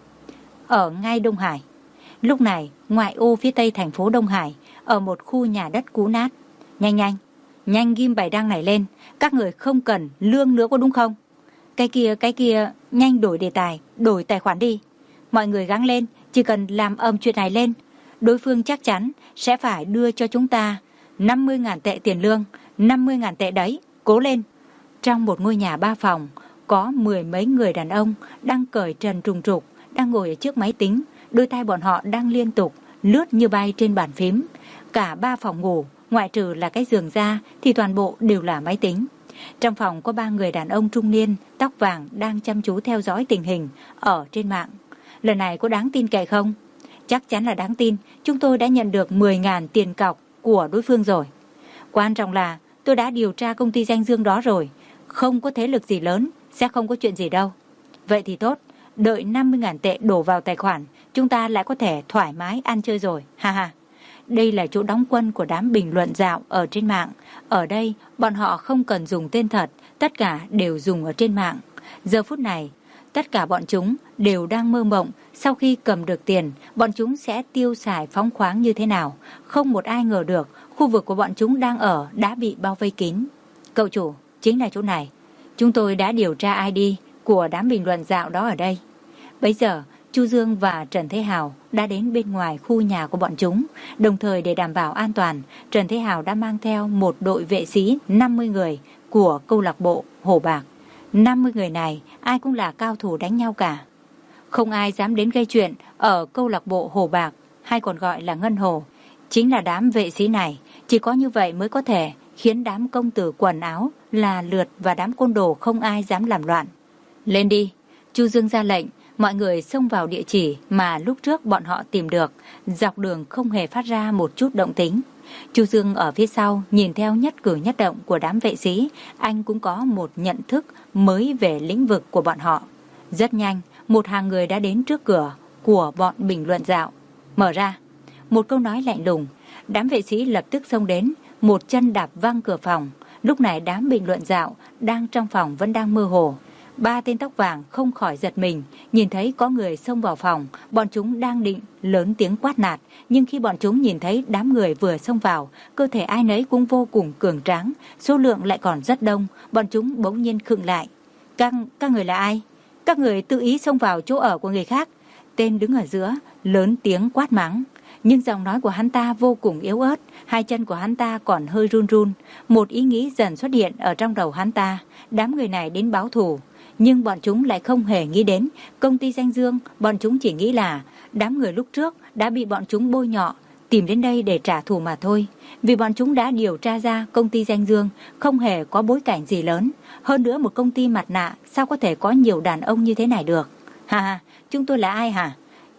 Ở ngay Đông Hải. Lúc này ngoại ô phía tây thành phố Đông Hải, ở một khu nhà đất cũ nát. Nhanh nhanh, nhanh ghim bài đăng này lên. Các người không cần lương nữa có đúng không? Cái kia, cái kia, nhanh đổi đề tài, đổi tài khoản đi. Mọi người gắng lên, chỉ cần làm ầm chuyện này lên, đối phương chắc chắn sẽ phải đưa cho chúng ta năm mươi ngàn tệ tiền lương. năm mươi ngàn tệ đấy, cố lên. Trong một ngôi nhà ba phòng, có mười mấy người đàn ông đang cởi trần trùng trục, đang ngồi ở trước máy tính. Đôi tay bọn họ đang liên tục lướt như bay trên bàn phím. Cả ba phòng ngủ, ngoại trừ là cái giường ra thì toàn bộ đều là máy tính. Trong phòng có ba người đàn ông trung niên, tóc vàng đang chăm chú theo dõi tình hình ở trên mạng. Lần này có đáng tin cậy không? Chắc chắn là đáng tin, chúng tôi đã nhận được mười ngàn tiền cọc của đối phương rồi. Quan trọng là tôi đã điều tra công ty danh dương đó rồi, không có thế lực gì lớn, sẽ không có chuyện gì đâu. Vậy thì tốt, đợi năm mươi ngàn tệ đổ vào tài khoản, chúng ta lại có thể thoải mái ăn chơi rồi, ha ha. Đây là chỗ đóng quân của đám bình luận dạo ở trên mạng. Ở đây, bọn họ không cần dùng tên thật, tất cả đều dùng ở trên mạng. Giờ phút này, tất cả bọn chúng đều đang mơ mộng, sau khi cầm được tiền, bọn chúng sẽ tiêu xài phóng khoáng như thế nào. Không một ai ngờ được, khu vực của bọn chúng đang ở đã bị bao vây kín. Cậu chủ, chính là chỗ này. Chúng tôi đã điều tra i đê của đám bình luận dạo đó ở đây. Bây giờ, Chu Dương và Trần Thế Hào đã đến bên ngoài khu nhà của bọn chúng. Đồng thời để đảm bảo an toàn, Trần Thế Hào đã mang theo một đội vệ sĩ năm mươi người của câu lạc bộ Hồ Bạc. năm mươi người này ai cũng là cao thủ đánh nhau cả. Không ai dám đến gây chuyện ở câu lạc bộ Hồ Bạc, hay còn gọi là Ngân Hồ. Chính là đám vệ sĩ này, chỉ có như vậy mới có thể khiến đám công tử quần áo là lượt và đám côn đồ không ai dám làm loạn. Lên đi, Chu Dương ra lệnh. Mọi người xông vào địa chỉ mà lúc trước bọn họ tìm được, dọc đường không hề phát ra một chút động tĩnh. Chu Dương ở phía sau nhìn theo nhất cử nhất động của đám vệ sĩ, anh cũng có một nhận thức mới về lĩnh vực của bọn họ. Rất nhanh, một hàng người đã đến trước cửa của bọn bình luận dạo. Mở ra. Một câu nói lạnh lùng, đám vệ sĩ lập tức xông đến, một chân đạp văng cửa phòng. Lúc này đám bình luận dạo đang trong phòng vẫn đang mơ hồ. Ba tên tóc vàng không khỏi giật mình, nhìn thấy có người xông vào phòng, bọn chúng đang định lớn tiếng quát nạt, nhưng khi bọn chúng nhìn thấy đám người vừa xông vào, cơ thể ai nấy cũng vô cùng cường tráng, số lượng lại còn rất đông, bọn chúng bỗng nhiên khựng lại. Các, các người là ai? Các người tự ý xông vào chỗ ở của người khác. Tên đứng ở giữa, lớn tiếng quát mắng. Nhưng giọng nói của hắn ta vô cùng yếu ớt, hai chân của hắn ta còn hơi run run. Một ý nghĩ dần xuất hiện ở trong đầu hắn ta, đám người này đến báo thù. Nhưng bọn chúng lại không hề nghĩ đến công ty danh dương, bọn chúng chỉ nghĩ là đám người lúc trước đã bị bọn chúng bôi nhọ, tìm đến đây để trả thù mà thôi. Vì bọn chúng đã điều tra ra công ty danh dương không hề có bối cảnh gì lớn. Hơn nữa một công ty mặt nạ sao có thể có nhiều đàn ông như thế này được? Hà, chúng tôi là ai hả?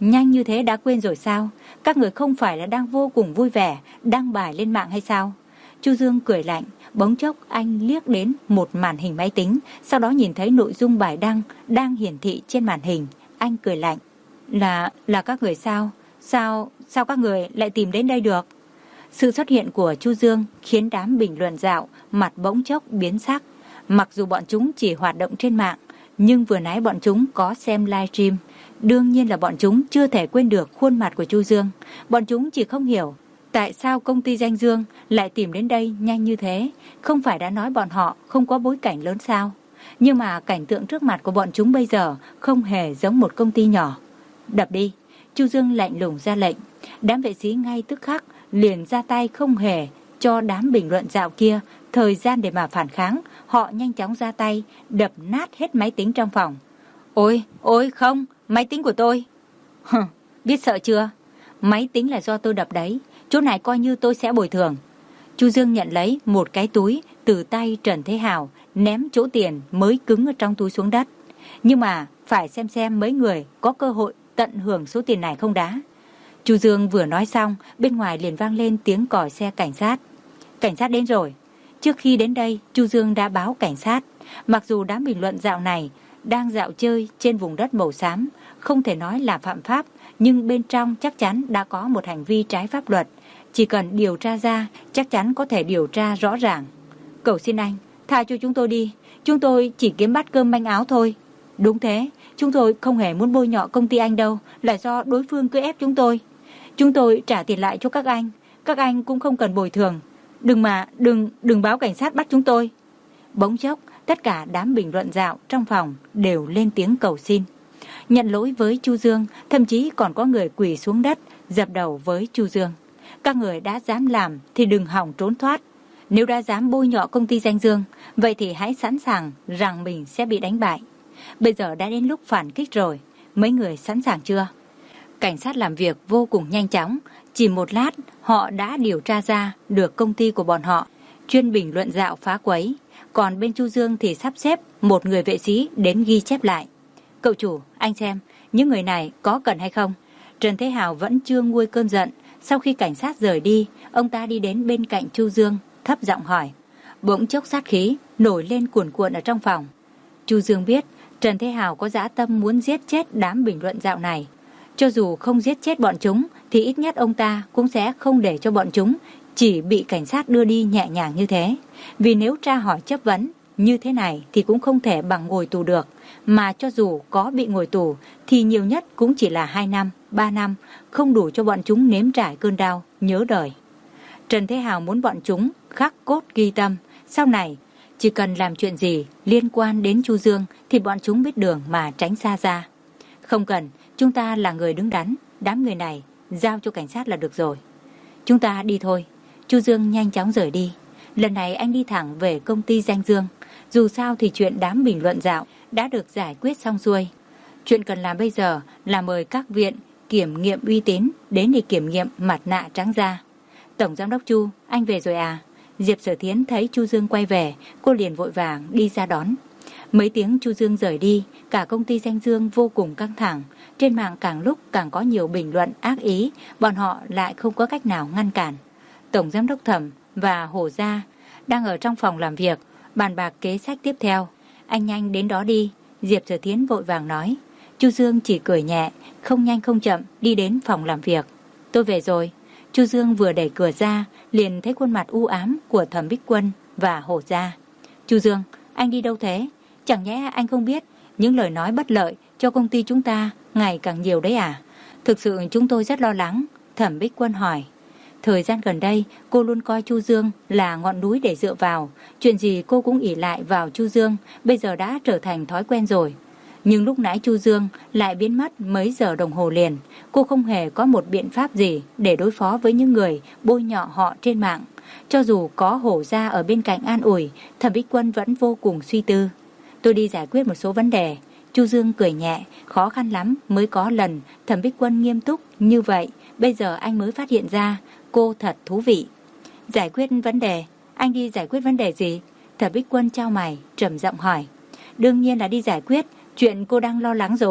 Nhanh như thế đã quên rồi sao? Các người không phải là đang vô cùng vui vẻ đăng bài lên mạng hay sao? Chu Dương cười lạnh. Bỗng chốc anh liếc đến một màn hình máy tính, sau đó nhìn thấy nội dung bài đăng đang hiển thị trên màn hình. Anh cười lạnh. Là, là các người sao? Sao, sao các người lại tìm đến đây được? Sự xuất hiện của Chu Dương khiến đám bình luận dạo mặt bỗng chốc biến sắc. Mặc dù bọn chúng chỉ hoạt động trên mạng, nhưng vừa nãy bọn chúng có xem livestream. Đương nhiên là bọn chúng chưa thể quên được khuôn mặt của Chu Dương. Bọn chúng chỉ không hiểu tại sao công ty Danh Dương lại tìm đến đây nhanh như thế. Không phải đã nói bọn họ không có bối cảnh lớn sao? Nhưng mà cảnh tượng trước mặt của bọn chúng bây giờ không hề giống một công ty nhỏ. Đập đi. Chu Dương lạnh lùng ra lệnh. Đám vệ sĩ ngay tức khắc liền ra tay, không hề cho đám bình luận dạo kia thời gian để mà phản kháng. Họ nhanh chóng ra tay, đập nát hết máy tính trong phòng. Ôi, ôi không, máy tính của tôi. Hừ, biết sợ chưa? Máy tính là do tôi đập đấy, chỗ này coi như tôi sẽ bồi thường. Chu Dương nhận lấy một cái túi từ tay Trần Thế Hào, ném chỗ tiền mới cứng ở trong túi xuống đất. Nhưng mà phải xem xem mấy người có cơ hội tận hưởng số tiền này không đã. Chu Dương vừa nói xong, bên ngoài liền vang lên tiếng còi xe cảnh sát. Cảnh sát đến rồi. Trước khi đến đây, Chu Dương đã báo cảnh sát. Mặc dù đám bình luận dạo này đang dạo chơi trên vùng đất màu xám, không thể nói là phạm pháp, nhưng bên trong chắc chắn đã có một hành vi trái pháp luật. Chỉ cần điều tra ra, chắc chắn có thể điều tra rõ ràng. Cầu xin anh, tha cho chúng tôi đi. Chúng tôi chỉ kiếm bát cơm manh áo thôi. Đúng thế, chúng tôi không hề muốn bôi nhọ công ty anh đâu, là do đối phương cưỡng ép chúng tôi. Chúng tôi trả tiền lại cho các anh, các anh cũng không cần bồi thường. Đừng mà, đừng, đừng báo cảnh sát bắt chúng tôi. Bỗng chốc, tất cả đám bình luận dạo trong phòng đều lên tiếng cầu xin. Nhận lỗi với Chu Dương, thậm chí còn có người quỳ xuống đất, dập đầu với Chu Dương. Các người đã dám làm thì đừng hòng trốn thoát. Nếu đã dám bôi nhọ công ty Danh Dương, vậy thì hãy sẵn sàng rằng mình sẽ bị đánh bại. Bây giờ đã đến lúc phản kích rồi, mấy người sẵn sàng chưa? Cảnh sát làm việc vô cùng nhanh chóng, chỉ một lát họ đã điều tra ra được công ty của bọn họ chuyên bình luận dạo phá quấy. Còn bên Chu Dương thì sắp xếp một người vệ sĩ đến ghi chép lại. Cậu chủ, anh xem, những người này có cần hay không? Trần Thế Hào vẫn chưa nguôi cơn giận. Sau khi cảnh sát rời đi, ông ta đi đến bên cạnh Chu Dương, thấp giọng hỏi. Bỗng chốc sát khí nổi lên cuồn cuộn ở trong phòng. Chu Dương biết Trần Thế Hào có dã tâm muốn giết chết đám bình luận dạo này. Cho dù không giết chết bọn chúng thì ít nhất ông ta cũng sẽ không để cho bọn chúng chỉ bị cảnh sát đưa đi nhẹ nhàng như thế. Vì nếu tra hỏi chất vấn như thế này thì cũng không thể bằng ngồi tù được. Mà cho dù có bị ngồi tù thì nhiều nhất cũng chỉ là hai năm, ba năm, không đủ cho bọn chúng nếm trải cơn đau, nhớ đời. Trần Thế Hào muốn bọn chúng khắc cốt ghi tâm. Sau này, chỉ cần làm chuyện gì liên quan đến Chu Dương thì bọn chúng biết đường mà tránh xa ra. Không cần, chúng ta là người đứng đắn, đám người này giao cho cảnh sát là được rồi. Chúng ta đi thôi. Chu Dương nhanh chóng rời đi. Lần này anh đi thẳng về công ty Danh Dương. Dù sao thì chuyện đám bình luận dạo đã được giải quyết xong xuôi. Chuyện cần làm bây giờ là mời các viện kiểm nghiệm uy tín đến để kiểm nghiệm mặt nạ trắng da. Tổng giám đốc Chu, anh về rồi à? Diệp Sở Thiến thấy Chu Dương quay về, cô liền vội vàng đi ra đón. Mấy tiếng Chu Dương rời đi, cả công ty Danh Dương vô cùng căng thẳng. Trên mạng càng lúc càng có nhiều bình luận ác ý, bọn họ lại không có cách nào ngăn cản. Tổng giám đốc Thẩm và Hổ Gia đang ở trong phòng làm việc, bàn bạc kế sách tiếp theo. Anh nhanh đến đó đi, Diệp Sở Thiến vội vàng nói. Chu Dương chỉ cười nhẹ, không nhanh không chậm đi đến phòng làm việc. Tôi về rồi. Chu Dương vừa đẩy cửa ra, liền thấy khuôn mặt u ám của Thẩm Bích Quân và Hổ Gia. Chu Dương, anh đi đâu thế? Chẳng nhẽ anh không biết những lời nói bất lợi cho công ty chúng ta ngày càng nhiều đấy à? Thực sự chúng tôi rất lo lắng. Thẩm Bích Quân hỏi. Thời gian gần đây, cô luôn coi Chu Dương là ngọn núi để dựa vào. Chuyện gì cô cũng ỷ lại vào Chu Dương, bây giờ đã trở thành thói quen rồi. Nhưng lúc nãy Chu Dương lại biến mất mấy giờ đồng hồ liền. Cô không hề có một biện pháp gì để đối phó với những người bôi nhọ họ trên mạng. Cho dù có Hổ Gia ở bên cạnh an ủi, Thẩm Bích Quân vẫn vô cùng suy tư. Tôi đi giải quyết một số vấn đề. Chu Dương cười nhẹ, khó khăn lắm mới có lần Thẩm Bích Quân nghiêm túc như vậy. Bây giờ anh mới phát hiện ra cô thật thú vị. Giải quyết vấn đề? Anh đi giải quyết vấn đề gì? Thẩm Bích Quân chau mày, trầm giọng hỏi. Đương nhiên là đi giải quyết chuyện cô đang lo lắng rồi.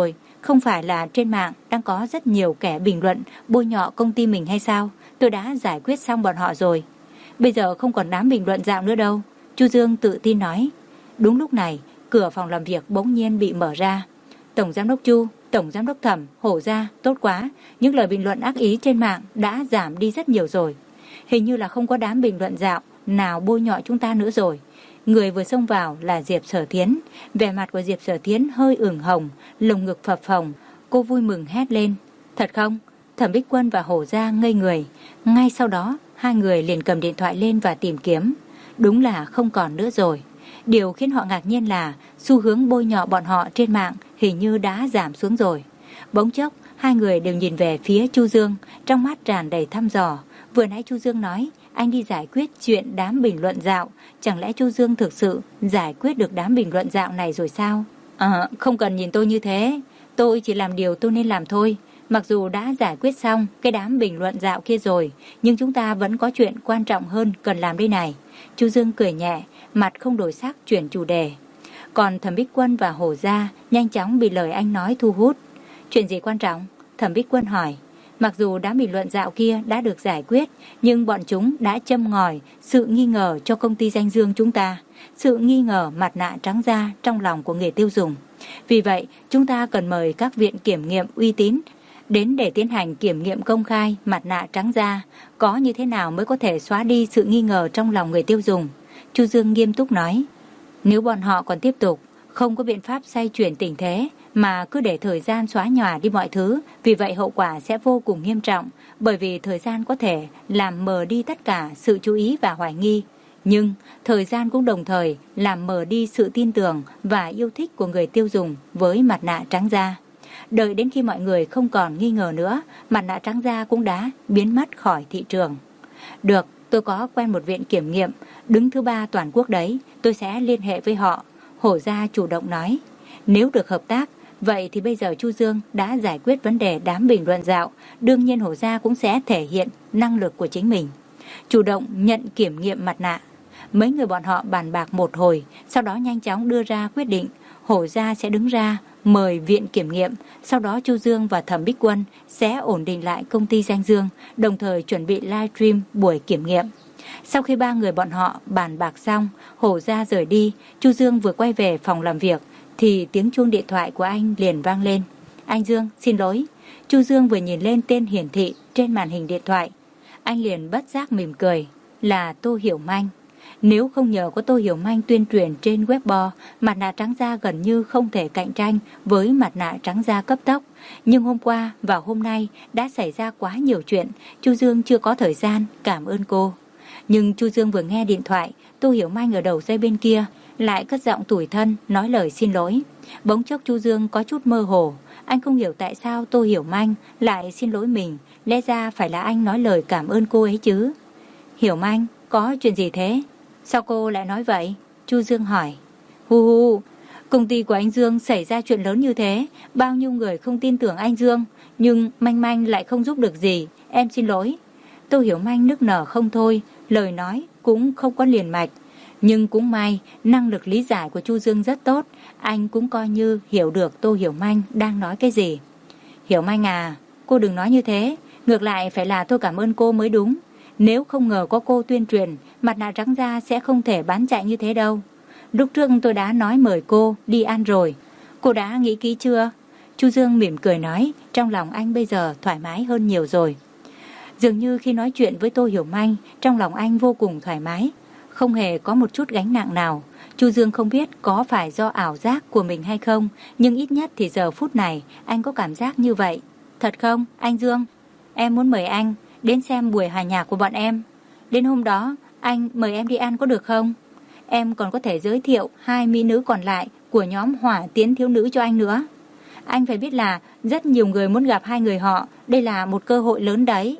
Không phải là trên mạng đang có rất nhiều kẻ bình luận bôi nhọ công ty mình hay sao? Tôi đã giải quyết xong bọn họ rồi. Bây giờ không còn đám bình luận dạo nữa đâu, Chu Dương tự tin nói. Đúng lúc này, cửa phòng làm việc bỗng nhiên bị mở ra. Tổng giám đốc Chu, tổng giám đốc Thẩm, Hổ Gia, tốt quá, những lời bình luận ác ý trên mạng đã giảm đi rất nhiều rồi. Hình như là không có đám bình luận dạo nào bôi nhọ chúng ta nữa rồi. Người vừa xông vào là Diệp Sở Thiến. Vẻ mặt của Diệp Sở Thiến hơi ửng hồng, lồng ngực phập phồng. Cô vui mừng hét lên. Thật không? Thẩm Bích Quân và Hổ Gia ngây người. Ngay sau đó, hai người liền cầm điện thoại lên và tìm kiếm. Đúng là không còn nữa rồi. Điều khiến họ ngạc nhiên là xu hướng bôi nhọ bọn họ trên mạng hình như đã giảm xuống rồi. Bỗng chốc, hai người đều nhìn về phía Chu Dương, trong mắt tràn đầy thăm dò. Vừa nãy Chu Dương nói anh đi giải quyết chuyện đám bình luận dạo. Chẳng lẽ Chu Dương thực sự giải quyết được đám bình luận dạo này rồi sao? À, không cần nhìn tôi như thế. Tôi chỉ làm điều tôi nên làm thôi. Mặc dù đã giải quyết xong cái đám bình luận dạo kia rồi, nhưng chúng ta vẫn có chuyện quan trọng hơn cần làm đây này. Chu Dương cười nhẹ, mặt không đổi sắc chuyển chủ đề. Còn Thẩm Bích Quân và Hổ Gia nhanh chóng bị lời anh nói thu hút. Chuyện gì quan trọng? Thẩm Bích Quân hỏi. Mặc dù đám bình luận dạo kia đã được giải quyết, nhưng bọn chúng đã châm ngòi sự nghi ngờ cho công ty danh dương chúng ta, sự nghi ngờ mặt nạ trắng da trong lòng của người tiêu dùng. Vì vậy, chúng ta cần mời các viện kiểm nghiệm uy tín đến để tiến hành kiểm nghiệm công khai mặt nạ trắng da, có như thế nào mới có thể xóa đi sự nghi ngờ trong lòng người tiêu dùng. Chu Dương nghiêm túc nói, nếu bọn họ còn tiếp tục, không có biện pháp xoay chuyển tình thế, mà cứ để thời gian xóa nhòa đi mọi thứ, vì vậy hậu quả sẽ vô cùng nghiêm trọng, bởi vì thời gian có thể làm mờ đi tất cả sự chú ý và hoài nghi. Nhưng thời gian cũng đồng thời làm mờ đi sự tin tưởng và yêu thích của người tiêu dùng với mặt nạ trắng da. Đợi đến khi mọi người không còn nghi ngờ nữa, mặt nạ trắng da cũng đã biến mất khỏi thị trường. Được, tôi có quen một viện kiểm nghiệm, đứng thứ ba toàn quốc đấy, tôi sẽ liên hệ với họ. Hổ Gia chủ động nói, nếu được hợp tác, vậy thì bây giờ Chu Dương đã giải quyết vấn đề đám bình luận dạo, đương nhiên Hổ Gia cũng sẽ thể hiện năng lực của chính mình. Chủ động nhận kiểm nghiệm mặt nạ. Mấy người bọn họ bàn bạc một hồi, sau đó nhanh chóng đưa ra quyết định. Hổ Gia sẽ đứng ra mời viện kiểm nghiệm, sau đó Chu Dương và Thẩm Bích Quân sẽ ổn định lại công ty danh dương, đồng thời chuẩn bị livestream buổi kiểm nghiệm. Sau khi ba người bọn họ bàn bạc xong, Hổ Gia rời đi, Chu Dương vừa quay về phòng làm việc thì tiếng chuông điện thoại của anh liền vang lên. Anh Dương, xin lỗi. Chu Dương vừa nhìn lên tên hiển thị trên màn hình điện thoại, anh liền bất giác mỉm cười, là Tô Hiểu Manh. Nếu không nhờ có Tô Hiểu Manh tuyên truyền trên Weibo, mặt nạ trắng da gần như không thể cạnh tranh với mặt nạ trắng da cấp tốc. Nhưng hôm qua và hôm nay đã xảy ra quá nhiều chuyện, Chu Dương chưa có thời gian cảm ơn cô. Nhưng Chu Dương vừa nghe điện thoại, Tô Hiểu Manh ở đầu dây bên kia lại cất giọng tủi thân nói lời xin lỗi. Bỗng chốc Chu Dương có chút mơ hồ, anh không hiểu tại sao Tô Hiểu Manh lại xin lỗi mình, lẽ ra phải là anh nói lời cảm ơn cô ấy chứ. Hiểu Manh, có chuyện gì thế? Sao cô lại nói vậy? Chu Dương hỏi. Hu hu, công ty của anh Dương xảy ra chuyện lớn như thế, bao nhiêu người không tin tưởng anh Dương, nhưng Manh Manh lại không giúp được gì, em xin lỗi. Tô Hiểu Manh nức nở không thôi, lời nói cũng không có liền mạch. Nhưng cũng may, năng lực lý giải của Chu Dương rất tốt, anh cũng coi như hiểu được Tô Hiểu Manh đang nói cái gì. Hiểu Manh à, cô đừng nói như thế, ngược lại phải là tôi cảm ơn cô mới đúng. Nếu không ngờ có cô tuyên truyền, mặt nạ trắng da sẽ không thể bán chạy như thế đâu. Lúc trước tôi đã nói mời cô đi ăn rồi, cô đã nghĩ kỹ chưa? Chu Dương mỉm cười nói, trong lòng anh bây giờ thoải mái hơn nhiều rồi. Dường như khi nói chuyện với Tô Hiểu Manh, trong lòng anh vô cùng thoải mái, không hề có một chút gánh nặng nào. Chu Dương không biết có phải do ảo giác của mình hay không, nhưng ít nhất thì giờ phút này anh có cảm giác như vậy. Thật không, anh Dương? Em muốn mời anh đến xem buổi hòa nhạc của bọn em. Đến hôm đó, anh mời em đi ăn có được không? Em còn có thể giới thiệu hai mỹ nữ còn lại của nhóm Hỏa Tiến Thiếu Nữ cho anh nữa. Anh phải biết là rất nhiều người muốn gặp hai người họ, đây là một cơ hội lớn đấy.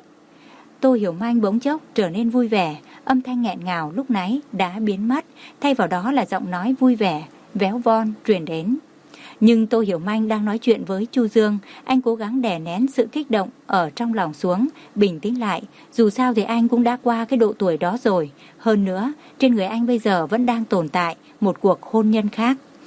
Tô Hiểu Manh bỗng chốc trở nên vui vẻ, âm thanh nghẹn ngào lúc nãy đã biến mất, thay vào đó là giọng nói vui vẻ, véo von truyền đến. Nhưng Tô Hiểu Manh đang nói chuyện với Chu Dương, anh cố gắng đè nén sự kích động ở trong lòng xuống, bình tĩnh lại, dù sao thì anh cũng đã qua cái độ tuổi đó rồi. Hơn nữa, trên người anh bây giờ vẫn đang tồn tại một cuộc hôn nhân khác.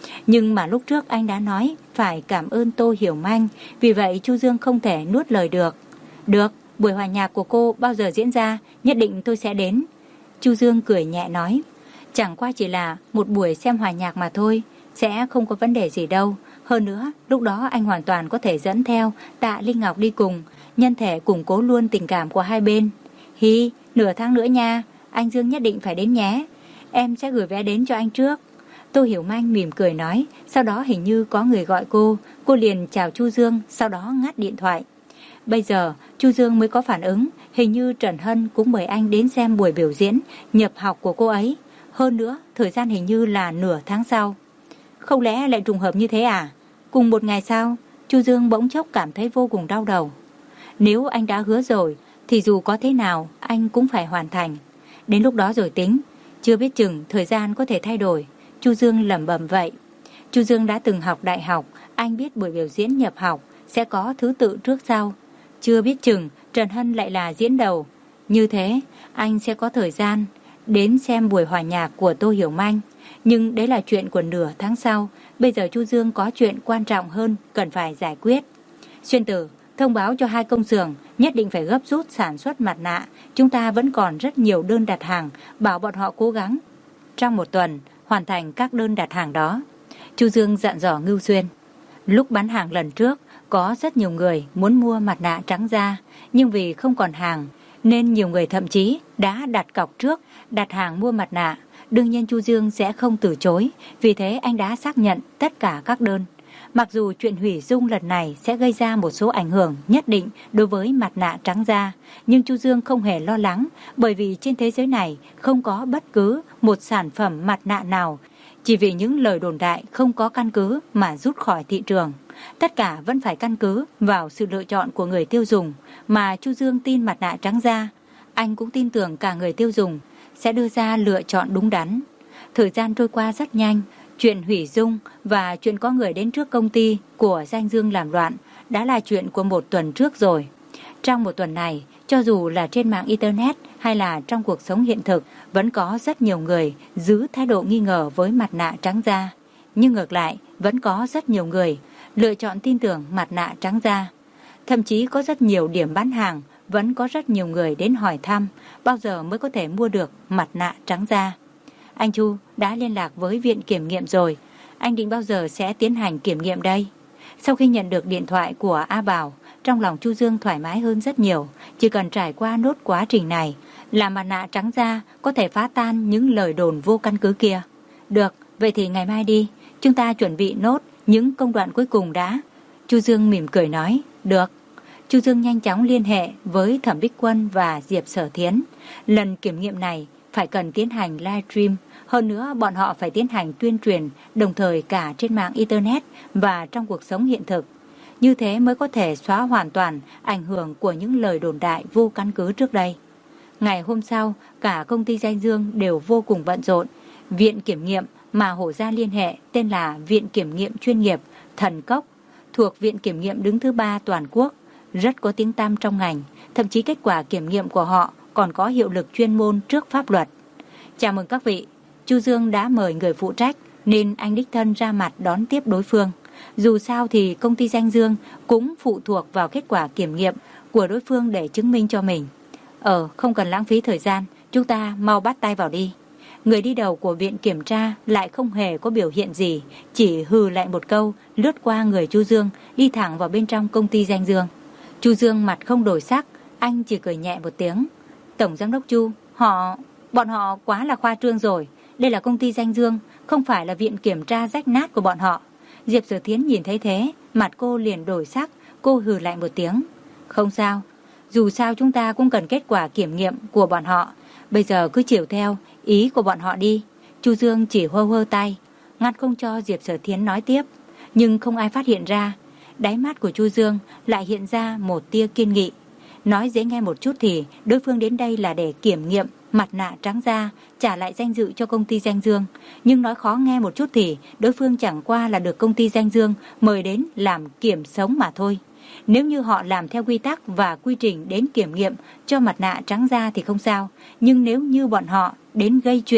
Nhưng mà lúc trước anh đã nói phải cảm ơn Tô Hiểu Manh, vì vậy Chu Dương không thể nuốt lời được. Được, buổi hòa nhạc của cô bao giờ diễn ra, nhất định tôi sẽ đến. Chu Dương cười nhẹ nói, chẳng qua chỉ là một buổi xem hòa nhạc mà thôi, sẽ không có vấn đề gì đâu. Hơn nữa, lúc đó anh hoàn toàn có thể dẫn theo Tạ Linh Ngọc đi cùng, nhân thể củng cố luôn tình cảm của hai bên. Hi, nửa tháng nữa nha, anh Dương nhất định phải đến nhé. Em sẽ gửi vé đến cho anh trước. Tô Hiểu Manh mỉm cười nói, sau đó hình như có người gọi cô, cô liền chào Chu Dương, sau đó ngắt điện thoại. Bây giờ, Chu Dương mới có phản ứng, hình như Trần Hân cũng mời anh đến xem buổi biểu diễn nhập học của cô ấy. Hơn nữa, thời gian hình như là nửa tháng sau. Không lẽ lại trùng hợp như thế à? Cùng một ngày sau, Chu Dương bỗng chốc cảm thấy vô cùng đau đầu. Nếu anh đã hứa rồi, thì dù có thế nào, anh cũng phải hoàn thành. Đến lúc đó rồi tính, chưa biết chừng thời gian có thể thay đổi. Chu Dương lẩm bẩm vậy. Chu Dương đã từng học đại học, anh biết buổi biểu diễn nhập học sẽ có thứ tự trước sau. Chưa biết chừng Trần Hân lại là diễn đầu. Như thế, anh sẽ có thời gian đến xem buổi hòa nhạc của Tô Hiểu Manh. Nhưng đấy là chuyện của nửa tháng sau. Bây giờ Chu Dương có chuyện quan trọng hơn cần phải giải quyết. Xuyên Tử, thông báo cho hai công xưởng nhất định phải gấp rút sản xuất mặt nạ. Chúng ta vẫn còn rất nhiều đơn đặt hàng, bảo bọn họ cố gắng trong một tuần hoàn thành các đơn đặt hàng đó. Chu Dương dặn dò Ngưu Xuyên. Lúc bán hàng lần trước, có rất nhiều người muốn mua mặt nạ trắng da, nhưng vì không còn hàng, nên nhiều người thậm chí đã đặt cọc trước, đặt hàng mua mặt nạ. Đương nhiên Chu Dương sẽ không từ chối, vì thế anh đã xác nhận tất cả các đơn. Mặc dù chuyện hủy dung lần này sẽ gây ra một số ảnh hưởng nhất định đối với mặt nạ trắng da, nhưng Chu Dương không hề lo lắng, bởi vì trên thế giới này không có bất cứ một sản phẩm mặt nạ nào chỉ vì những lời đồn đại không có căn cứ mà rút khỏi thị trường. Tất cả vẫn phải căn cứ vào sự lựa chọn của người tiêu dùng, mà Chu Dương tin mặt nạ trắng da. Anh cũng tin tưởng cả người tiêu dùng sẽ đưa ra lựa chọn đúng đắn. Thời gian trôi qua rất nhanh, chuyện hủy dung và chuyện có người đến trước công ty của Danh Dương làm loạn đã là chuyện của một tuần trước rồi. Trong một tuần này, cho dù là trên mạng Internet hay là trong cuộc sống hiện thực, vẫn có rất nhiều người giữ thái độ nghi ngờ với mặt nạ trắng da. Nhưng ngược lại, vẫn có rất nhiều người lựa chọn tin tưởng mặt nạ trắng da. Thậm chí có rất nhiều điểm bán hàng, vẫn có rất nhiều người đến hỏi thăm bao giờ mới có thể mua được mặt nạ trắng da. Anh Chu đã liên lạc với viện kiểm nghiệm rồi. Anh định bao giờ sẽ tiến hành kiểm nghiệm đây? Sau khi nhận được điện thoại của A Bảo, trong lòng Chu Dương thoải mái hơn rất nhiều. Chỉ cần trải qua nốt quá trình này là mặt nạ trắng da có thể phá tan những lời đồn vô căn cứ kia. Được, vậy thì ngày mai đi, chúng ta chuẩn bị nốt những công đoạn cuối cùng đã. Chu Dương mỉm cười nói, được. Chu Dương nhanh chóng liên hệ với Thẩm Bích Quân và Diệp Sở Thiến. Lần kiểm nghiệm này phải cần tiến hành livestream, hơn nữa bọn họ phải tiến hành tuyên truyền đồng thời cả trên mạng Internet và trong cuộc sống hiện thực. Như thế mới có thể xóa hoàn toàn ảnh hưởng của những lời đồn đại vô căn cứ trước đây. Ngày hôm sau, cả công ty Danh Dương đều vô cùng bận rộn. Viện kiểm nghiệm mà Hổ Gia liên hệ tên là Viện Kiểm nghiệm Chuyên nghiệp Thần Cốc, thuộc Viện Kiểm nghiệm đứng thứ ba toàn quốc, rất có tiếng tăm trong ngành, thậm chí kết quả kiểm nghiệm của họ còn có hiệu lực chuyên môn trước pháp luật. Chào mừng các vị, Chu Dương đã mời người phụ trách nên anh đích thân ra mặt đón tiếp đối phương. Dù sao thì công ty Danh Dương cũng phụ thuộc vào kết quả kiểm nghiệm của đối phương để chứng minh cho mình. Ờ, không cần lãng phí thời gian, chúng ta mau bắt tay vào đi. Người đi đầu của viện kiểm tra lại không hề có biểu hiện gì, chỉ hừ lại một câu, lướt qua người Chu Dương, đi thẳng vào bên trong công ty Danh Dương. Chu Dương mặt không đổi sắc, anh chỉ cười nhẹ một tiếng. Tổng giám đốc Chu, họ, bọn họ quá là khoa trương rồi. Đây là công ty Danh Dương, không phải là viện kiểm tra rách nát của bọn họ. Diệp Sở Thiến nhìn thấy thế, mặt cô liền đổi sắc, cô hừ lại một tiếng. Không sao, dù sao chúng ta cũng cần kết quả kiểm nghiệm của bọn họ. Bây giờ cứ chiều theo ý của bọn họ đi. Chu Dương chỉ hơ hơ tay, ngăn không cho Diệp Sở Thiến nói tiếp. Nhưng không ai phát hiện ra, đáy mắt của Chu Dương lại hiện ra một tia kiên nghị. Nói dễ nghe một chút thì đối phương đến đây là để kiểm nghiệm mặt nạ trắng da, trả lại danh dự cho công ty Danh Dương. Nhưng nói khó nghe một chút thì đối phương chẳng qua là được công ty Danh Dương mời đến làm kiểm sống mà thôi. Nếu như họ làm theo quy tắc và quy trình đến kiểm nghiệm cho mặt nạ trắng da thì không sao. Nhưng nếu như bọn họ đến gây chuyện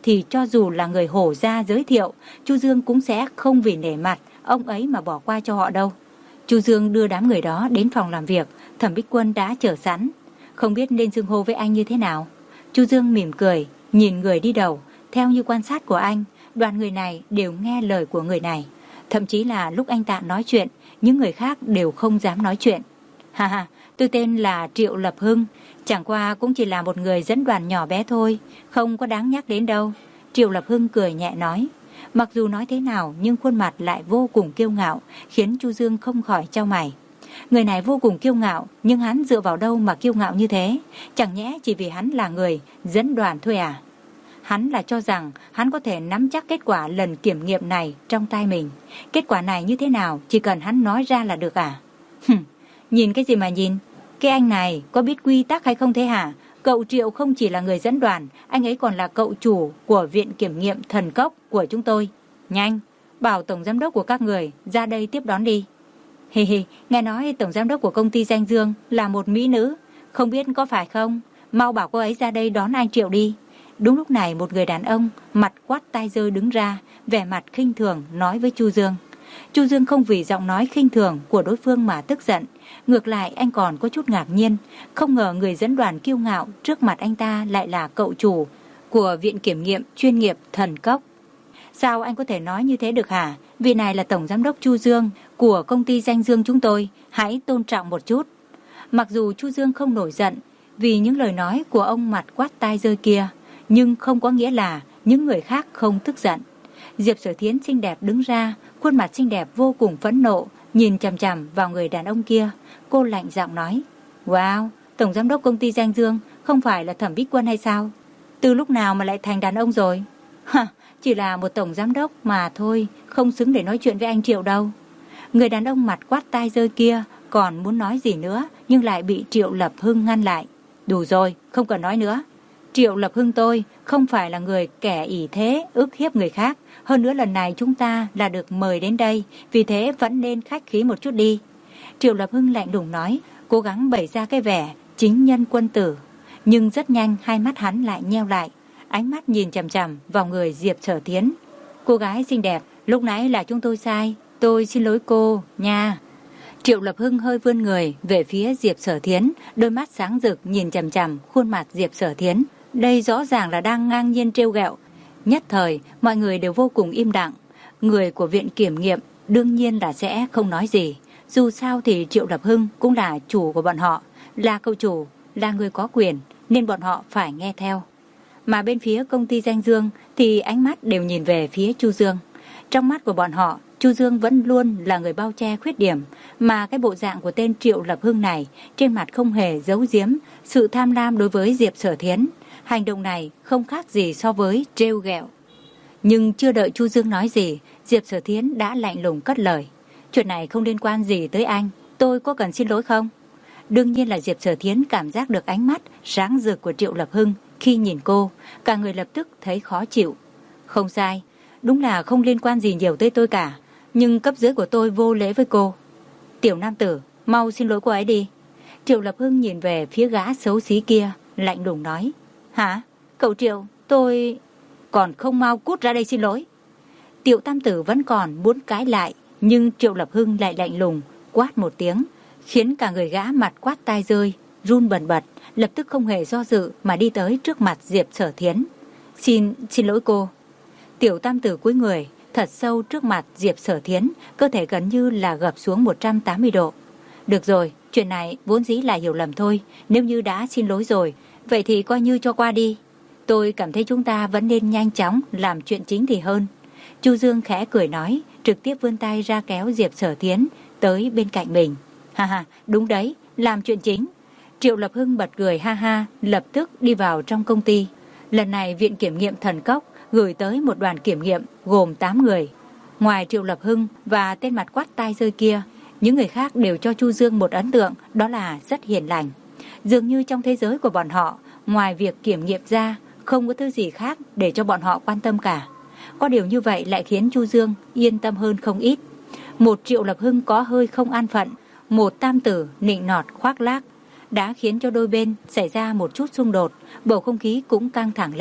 thì cho dù là người Hổ gia giới thiệu, Chu Dương cũng sẽ không vì nể mặt ông ấy mà bỏ qua cho họ đâu. Chu Dương đưa đám người đó đến phòng làm việc, Thẩm Bích Quân đã chờ sẵn. Không biết nên xưng hô với anh như thế nào. Chu Dương mỉm cười, nhìn người đi đầu. Theo như quan sát của anh, đoàn người này đều nghe lời của người này. Thậm chí là lúc anh ta nói chuyện, những người khác đều không dám nói chuyện. Ha ha, tôi tên là Triệu Lập Hưng, chẳng qua cũng chỉ là một người dẫn đoàn nhỏ bé thôi, không có đáng nhắc đến đâu. Triệu Lập Hưng cười nhẹ nói. Mặc dù nói thế nào nhưng khuôn mặt lại vô cùng kiêu ngạo, khiến Chu Dương không khỏi chau mày. Người này vô cùng kiêu ngạo, nhưng hắn dựa vào đâu mà kiêu ngạo như thế? Chẳng nhẽ chỉ vì hắn là người dẫn đoàn thôi à? Hắn là cho rằng hắn có thể nắm chắc kết quả lần kiểm nghiệm này trong tay mình. Kết quả này như thế nào chỉ cần hắn nói ra là được à? Hừm, nhìn cái gì mà nhìn? Cái anh này có biết quy tắc hay không thế hả? Cậu Triệu không chỉ là người dẫn đoàn, anh ấy còn là cậu chủ của viện kiểm nghiệm thần cốc của chúng tôi. Nhanh, bảo tổng giám đốc của các người ra đây tiếp đón đi. Hi hi, nghe nói tổng giám đốc của công ty Danh Dương là một mỹ nữ, không biết có phải không? Mau bảo cô ấy ra đây đón anh Triệu đi. Đúng lúc này một người đàn ông mặt quát tai dơ đứng ra, vẻ mặt khinh thường nói với Chu Dương. Chu Dương không vì giọng nói khinh thường của đối phương mà tức giận, ngược lại anh còn có chút ngạc nhiên, không ngờ người dẫn đoàn kiêu ngạo trước mặt anh ta lại là cậu chủ của viện kiểm nghiệm chuyên nghiệp Thần Cốc. Sao anh có thể nói như thế được hả? Vị này là tổng giám đốc Chu Dương của công ty Danh Dương chúng tôi, hãy tôn trọng một chút. Mặc dù Chu Dương không nổi giận vì những lời nói của ông mặt quát tai dơ kia, nhưng không có nghĩa là những người khác không tức giận. Diệp Sở Thiến xinh đẹp đứng ra, khuôn mặt xinh đẹp vô cùng phẫn nộ, nhìn chằm chằm vào người đàn ông kia. Cô lạnh giọng nói, wow, tổng giám đốc công ty Danh Dương không phải là Thẩm Bích Quân hay sao? Từ lúc nào mà lại thành đàn ông rồi? Hả, chỉ là một tổng giám đốc mà thôi, không xứng để nói chuyện với anh Triệu đâu. Người đàn ông mặt quát tai dơ kia còn muốn nói gì nữa, nhưng lại bị Triệu Lập Hưng ngăn lại. Đủ rồi, không cần nói nữa. Triệu Lập Hưng tôi không phải là người kẻ ỷ thế ức hiếp người khác. Hơn nữa lần này chúng ta là được mời đến đây, vì thế vẫn nên khách khí một chút đi. Triệu Lập Hưng lạnh lùng nói, cố gắng bày ra cái vẻ chính nhân quân tử. Nhưng rất nhanh hai mắt hắn lại nheo lại, ánh mắt nhìn chằm chằm vào người Diệp Sở Thiến. Cô gái xinh đẹp, lúc nãy là chúng tôi sai, tôi xin lỗi cô nha. Triệu Lập Hưng hơi vươn người về phía Diệp Sở Thiến, đôi mắt sáng rực nhìn chằm chằm khuôn mặt Diệp Sở Thiến. Đây rõ ràng là đang ngang nhiên trêu ghẹo. Nhất thời, mọi người đều vô cùng im lặng. Người của viện kiểm nghiệm đương nhiên là sẽ không nói gì. Dù sao thì Triệu Lập Hưng cũng là chủ của bọn họ, là cậu chủ, là người có quyền, nên bọn họ phải nghe theo. Mà bên phía công ty Danh Dương thì ánh mắt đều nhìn về phía Chu Dương. Trong mắt của bọn họ, Chu Dương vẫn luôn là người bao che khuyết điểm, mà cái bộ dạng của tên Triệu Lập Hưng này trên mặt không hề giấu giếm sự tham lam đối với Diệp Sở Thiến. Hành động này không khác gì so với trêu ghẹo. Nhưng chưa đợi Chu Dương nói gì, Diệp Sở Thiến đã lạnh lùng cất lời. Chuyện này không liên quan gì tới anh, tôi có cần xin lỗi không? Đương nhiên là Diệp Sở Thiến cảm giác được ánh mắt sáng rực của Triệu Lập Hưng khi nhìn cô, cả người lập tức thấy khó chịu. Không sai, đúng là không liên quan gì nhiều tới tôi cả, nhưng cấp dưới của tôi vô lễ với cô. Tiểu nam tử, mau xin lỗi cô ấy đi. Triệu Lập Hưng nhìn về phía gã xấu xí kia, lạnh lùng nói. Hả? Cậu Triệu, tôi... Còn không mau cút ra đây xin lỗi. Tiểu tam tử vẫn còn muốn cãi lại, nhưng Triệu Lập Hưng lại lạnh lùng quát một tiếng, khiến cả người gã mặt quát tai rơi, run bần bật, lập tức không hề do dự mà đi tới trước mặt Diệp Sở Thiến. Xin, xin lỗi cô. Tiểu tam tử cúi người thật sâu trước mặt Diệp Sở Thiến, cơ thể gần như là gập xuống một trăm tám mươi độ. Được rồi, chuyện này vốn dĩ là hiểu lầm thôi, nếu như đã xin lỗi rồi, vậy thì coi như cho qua đi. Tôi cảm thấy chúng ta vẫn nên nhanh chóng làm chuyện chính thì hơn. Chu Dương khẽ cười nói, trực tiếp vươn tay ra kéo Diệp Sở Thiến tới bên cạnh mình. Ha ha, đúng đấy, làm chuyện chính. Triệu Lập Hưng bật cười ha ha, lập tức đi vào trong công ty. Lần này viện kiểm nghiệm Thần Cốc gửi tới một đoàn kiểm nghiệm gồm tám người. Ngoài Triệu Lập Hưng và tên mặt quát tai rơi kia, những người khác đều cho Chu Dương một ấn tượng, đó là rất hiền lành. Dường như trong thế giới của bọn họ, ngoài việc kiểm nghiệm ra, không có thứ gì khác để cho bọn họ quan tâm cả. Có điều như vậy lại khiến Chu Dương yên tâm hơn không ít. Một Triệu Lập Hưng có hơi không an phận, một tam tử nịnh nọt khoác lác, đã khiến cho đôi bên xảy ra một chút xung đột, bầu không khí cũng căng thẳng lên.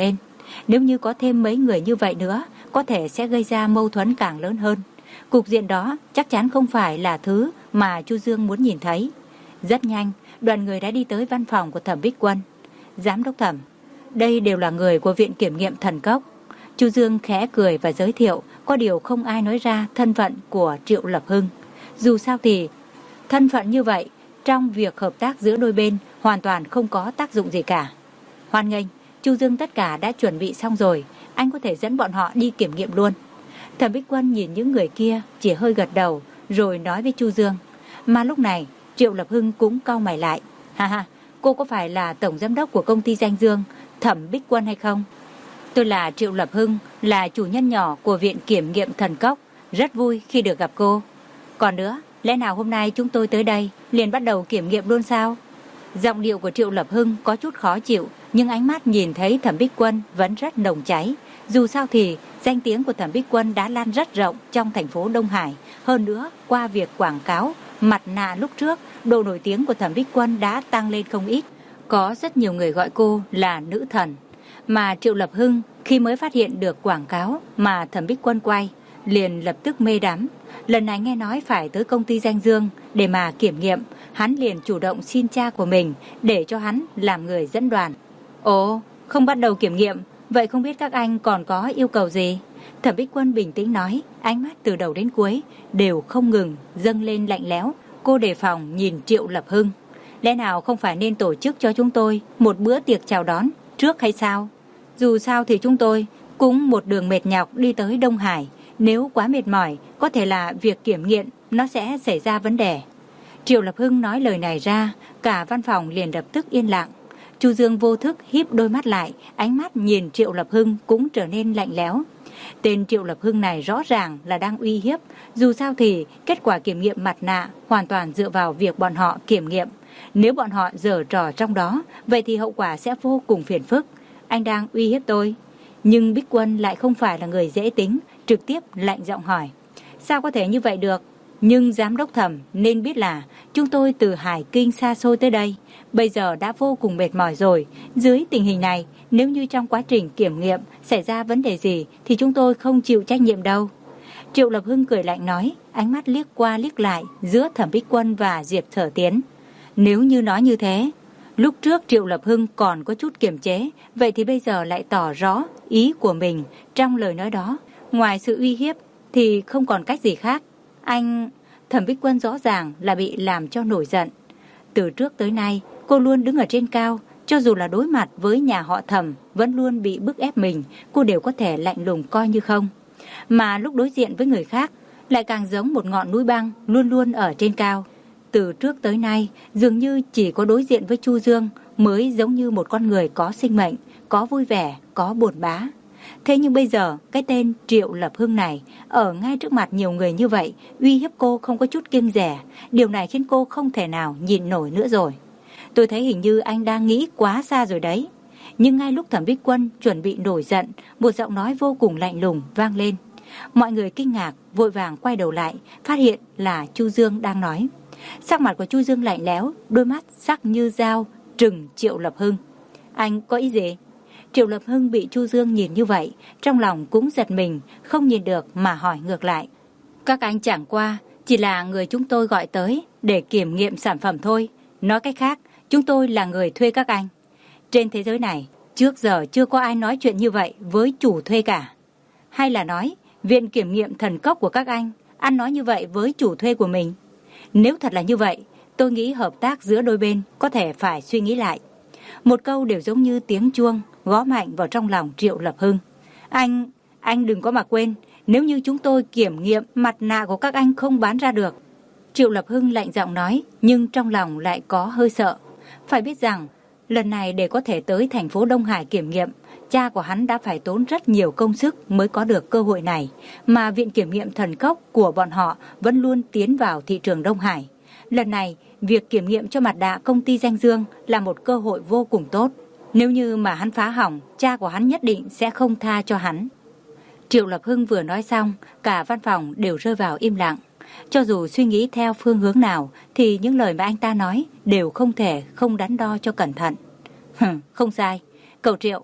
Nếu như có thêm mấy người như vậy nữa, có thể sẽ gây ra mâu thuẫn càng lớn hơn. Cục diện đó chắc chắn không phải là thứ mà Chu Dương muốn nhìn thấy. Rất nhanh, đoàn người đã đi tới văn phòng của Thẩm Bích Quân. Giám đốc Thẩm, đây đều là người của Viện Kiểm nghiệm Thần Cốc. Chu Dương khẽ cười và giới thiệu, có điều không ai nói ra thân phận của Triệu Lập Hưng. Dù sao thì, thân phận như vậy, trong việc hợp tác giữa đôi bên hoàn toàn không có tác dụng gì cả. Hoan nghênh, Chu Dương tất cả đã chuẩn bị xong rồi, anh có thể dẫn bọn họ đi kiểm nghiệm luôn. Thẩm Bích Quân nhìn những người kia chỉ hơi gật đầu rồi nói với Chu Dương. Mà lúc này Triệu Lập Hưng cũng cau mày lại. Ha ha, cô có phải là tổng giám đốc của công ty Danh Dương, Thẩm Bích Quân hay không? Tôi là Triệu Lập Hưng, là chủ nhân nhỏ của Viện Kiểm nghiệm Thần Cốc. Rất vui khi được gặp cô. Còn nữa, lẽ nào hôm nay chúng tôi tới đây liền bắt đầu kiểm nghiệm luôn sao? Giọng điệu của Triệu Lập Hưng có chút khó chịu, nhưng ánh mắt nhìn thấy Thẩm Bích Quân vẫn rất nồng cháy. Dù sao thì danh tiếng của Thẩm Bích Quân đã lan rất rộng trong thành phố Đông Hải. Hơn nữa, qua việc quảng cáo mặt nạ lúc trước, độ nổi tiếng của Thẩm Bích Quân đã tăng lên không ít. Có rất nhiều người gọi cô là nữ thần. Mà Triệu Lập Hưng khi mới phát hiện được quảng cáo mà Thẩm Bích Quân quay, liền lập tức mê đắm. Lần này nghe nói phải tới công ty Danh Dương để mà kiểm nghiệm, hắn liền chủ động xin cha của mình để cho hắn làm người dẫn đoàn. Ồ, không bắt đầu kiểm nghiệm, vậy không biết các anh còn có yêu cầu gì? Thẩm Bích Quân bình tĩnh nói, ánh mắt từ đầu đến cuối đều không ngừng dâng lên lạnh lẽo. Cô đề phòng nhìn Triệu Lập Hưng. Lẽ nào không phải nên tổ chức cho chúng tôi một bữa tiệc chào đón trước hay sao? Dù sao thì chúng tôi cũng một đường mệt nhọc đi tới Đông Hải. Nếu quá mệt mỏi, có thể là việc kiểm nghiệm nó sẽ xảy ra vấn đề. Triệu Lập Hưng nói lời này ra, cả văn phòng liền lập tức yên lặng. Chu Dương vô thức híp đôi mắt lại, ánh mắt nhìn Triệu Lập Hưng cũng trở nên lạnh lẽo. Tên Triệu Lập Hưng này rõ ràng là đang uy hiếp. Dù sao thì kết quả kiểm nghiệm mặt nạ hoàn toàn dựa vào việc bọn họ kiểm nghiệm. Nếu bọn họ giở trò trong đó, vậy thì hậu quả sẽ vô cùng phiền phức. Anh đang uy hiếp tôi. Nhưng Bích Quân lại không phải là người dễ tính, trực tiếp lạnh giọng hỏi. Sao có thể như vậy được? Nhưng giám đốc Thẩm nên biết là chúng tôi từ Hải Kinh xa xôi tới đây, bây giờ đã vô cùng mệt mỏi rồi. Dưới tình hình này, nếu như trong quá trình kiểm nghiệm xảy ra vấn đề gì thì chúng tôi không chịu trách nhiệm đâu. Triệu Lập Hưng cười lạnh nói, ánh mắt liếc qua liếc lại giữa Thẩm Bích Quân và Diệp Sở Tiến. Nếu như nói như thế, lúc trước Triệu Lập Hưng còn có chút kiềm chế, vậy thì bây giờ lại tỏ rõ ý của mình trong lời nói đó. Ngoài sự uy hiếp thì không còn cách gì khác. Anh... Thẩm Bích Quân rõ ràng là bị làm cho nổi giận. Từ trước tới nay, cô luôn đứng ở trên cao. Cho dù là đối mặt với nhà họ Thẩm vẫn luôn bị bức ép mình, cô đều có thể lạnh lùng coi như không. Mà lúc đối diện với người khác, lại càng giống một ngọn núi băng luôn luôn ở trên cao. Từ trước tới nay, dường như chỉ có đối diện với Chu Dương mới giống như một con người có sinh mệnh, có vui vẻ, có buồn bã. Thế nhưng bây giờ, cái tên Triệu Lập Hưng này, ở ngay trước mặt nhiều người như vậy, uy hiếp cô không có chút kiêng dè. Điều này khiến cô không thể nào nhịn nổi nữa rồi. Tôi thấy hình như anh đang nghĩ quá xa rồi đấy. Nhưng ngay lúc Thẩm Bích Quân chuẩn bị nổi giận, một giọng nói vô cùng lạnh lùng vang lên. Mọi người kinh ngạc, vội vàng quay đầu lại, phát hiện là Chu Dương đang nói. Sắc mặt của Chu Dương lạnh lẽo, đôi mắt sắc như dao, trừng Triệu Lập Hưng. Anh có ý gì? Triệu Lập Hưng bị Chu Dương nhìn như vậy, trong lòng cũng giật mình, không nhìn được mà hỏi ngược lại. Các anh chẳng qua, chỉ là người chúng tôi gọi tới để kiểm nghiệm sản phẩm thôi. Nói cách khác, chúng tôi là người thuê các anh. Trên thế giới này, trước giờ chưa có ai nói chuyện như vậy với chủ thuê cả. Hay là nói, Viện Kiểm nghiệm Thần Cốc của các anh ăn nói như vậy với chủ thuê của mình. Nếu thật là như vậy, tôi nghĩ hợp tác giữa đôi bên có thể phải suy nghĩ lại. Một câu đều giống như tiếng chuông gõ mạnh vào trong lòng Triệu Lập Hưng. Anh, anh đừng có mà quên, nếu như chúng tôi kiểm nghiệm mặt nạ của các anh không bán ra được. Triệu Lập Hưng lạnh giọng nói, nhưng trong lòng lại có hơi sợ. Phải biết rằng, lần này để có thể tới thành phố Đông Hải kiểm nghiệm, cha của hắn đã phải tốn rất nhiều công sức mới có được cơ hội này, mà Viện Kiểm nghiệm Thần Cốc của bọn họ vẫn luôn tiến vào thị trường Đông Hải. Lần này, việc kiểm nghiệm cho mặt nạ công ty Danh Dương là một cơ hội vô cùng tốt. Nếu như mà hắn phá hỏng, cha của hắn nhất định sẽ không tha cho hắn. Triệu Lập Hưng vừa nói xong, cả văn phòng đều rơi vào im lặng. Cho dù suy nghĩ theo phương hướng nào, thì những lời mà anh ta nói đều không thể không đắn đo cho cẩn thận. Hừm, không sai. Cậu Triệu,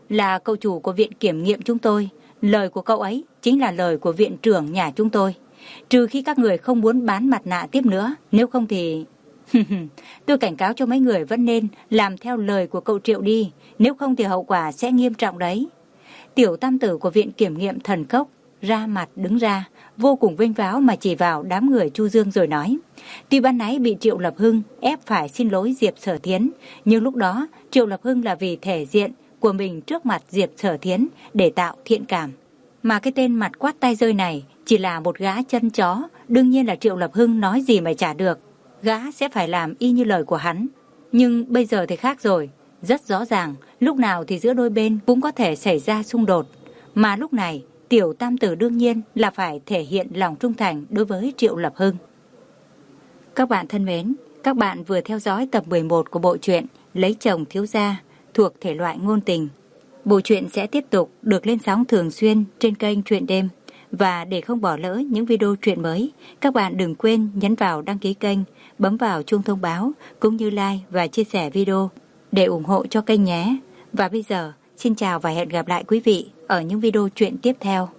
là cậu chủ của viện kiểm nghiệm chúng tôi. Lời của cậu ấy chính là lời của viện trưởng nhà chúng tôi. Trừ khi các người không muốn bán mặt nạ tiếp nữa, nếu không thì... Tôi cảnh cáo cho mấy người vẫn nên làm theo lời của cậu Triệu đi, nếu không thì hậu quả sẽ nghiêm trọng đấy. Tiểu tam tử của viện kiểm nghiệm thần cốc ra mặt đứng ra, vô cùng vênh váo mà chỉ vào đám người Chu Dương rồi nói. Tuy ban nãy bị Triệu Lập Hưng ép phải xin lỗi Diệp Sở Thiến, nhưng lúc đó Triệu Lập Hưng là vì thể diện của mình trước mặt Diệp Sở Thiến để tạo thiện cảm. Mà cái tên mặt quát tay rơi này chỉ là một gã chân chó, đương nhiên là Triệu Lập Hưng nói gì mà trả được. Gã sẽ phải làm y như lời của hắn. Nhưng bây giờ thì khác rồi. Rất rõ ràng, lúc nào thì giữa đôi bên cũng có thể xảy ra xung đột. Mà lúc này, tiểu tam tử đương nhiên là phải thể hiện lòng trung thành đối với Triệu Lập Hưng. Các bạn thân mến, các bạn vừa theo dõi tập mười một của bộ truyện Lấy chồng thiếu gia thuộc thể loại ngôn tình. Bộ truyện sẽ tiếp tục được lên sóng thường xuyên trên kênh Truyện Đêm. Và để không bỏ lỡ những video truyện mới, các bạn đừng quên nhấn vào đăng ký kênh, bấm vào chuông thông báo cũng như like và chia sẻ video để ủng hộ cho kênh nhé. Và bây giờ, xin chào và hẹn gặp lại quý vị ở những video truyện tiếp theo.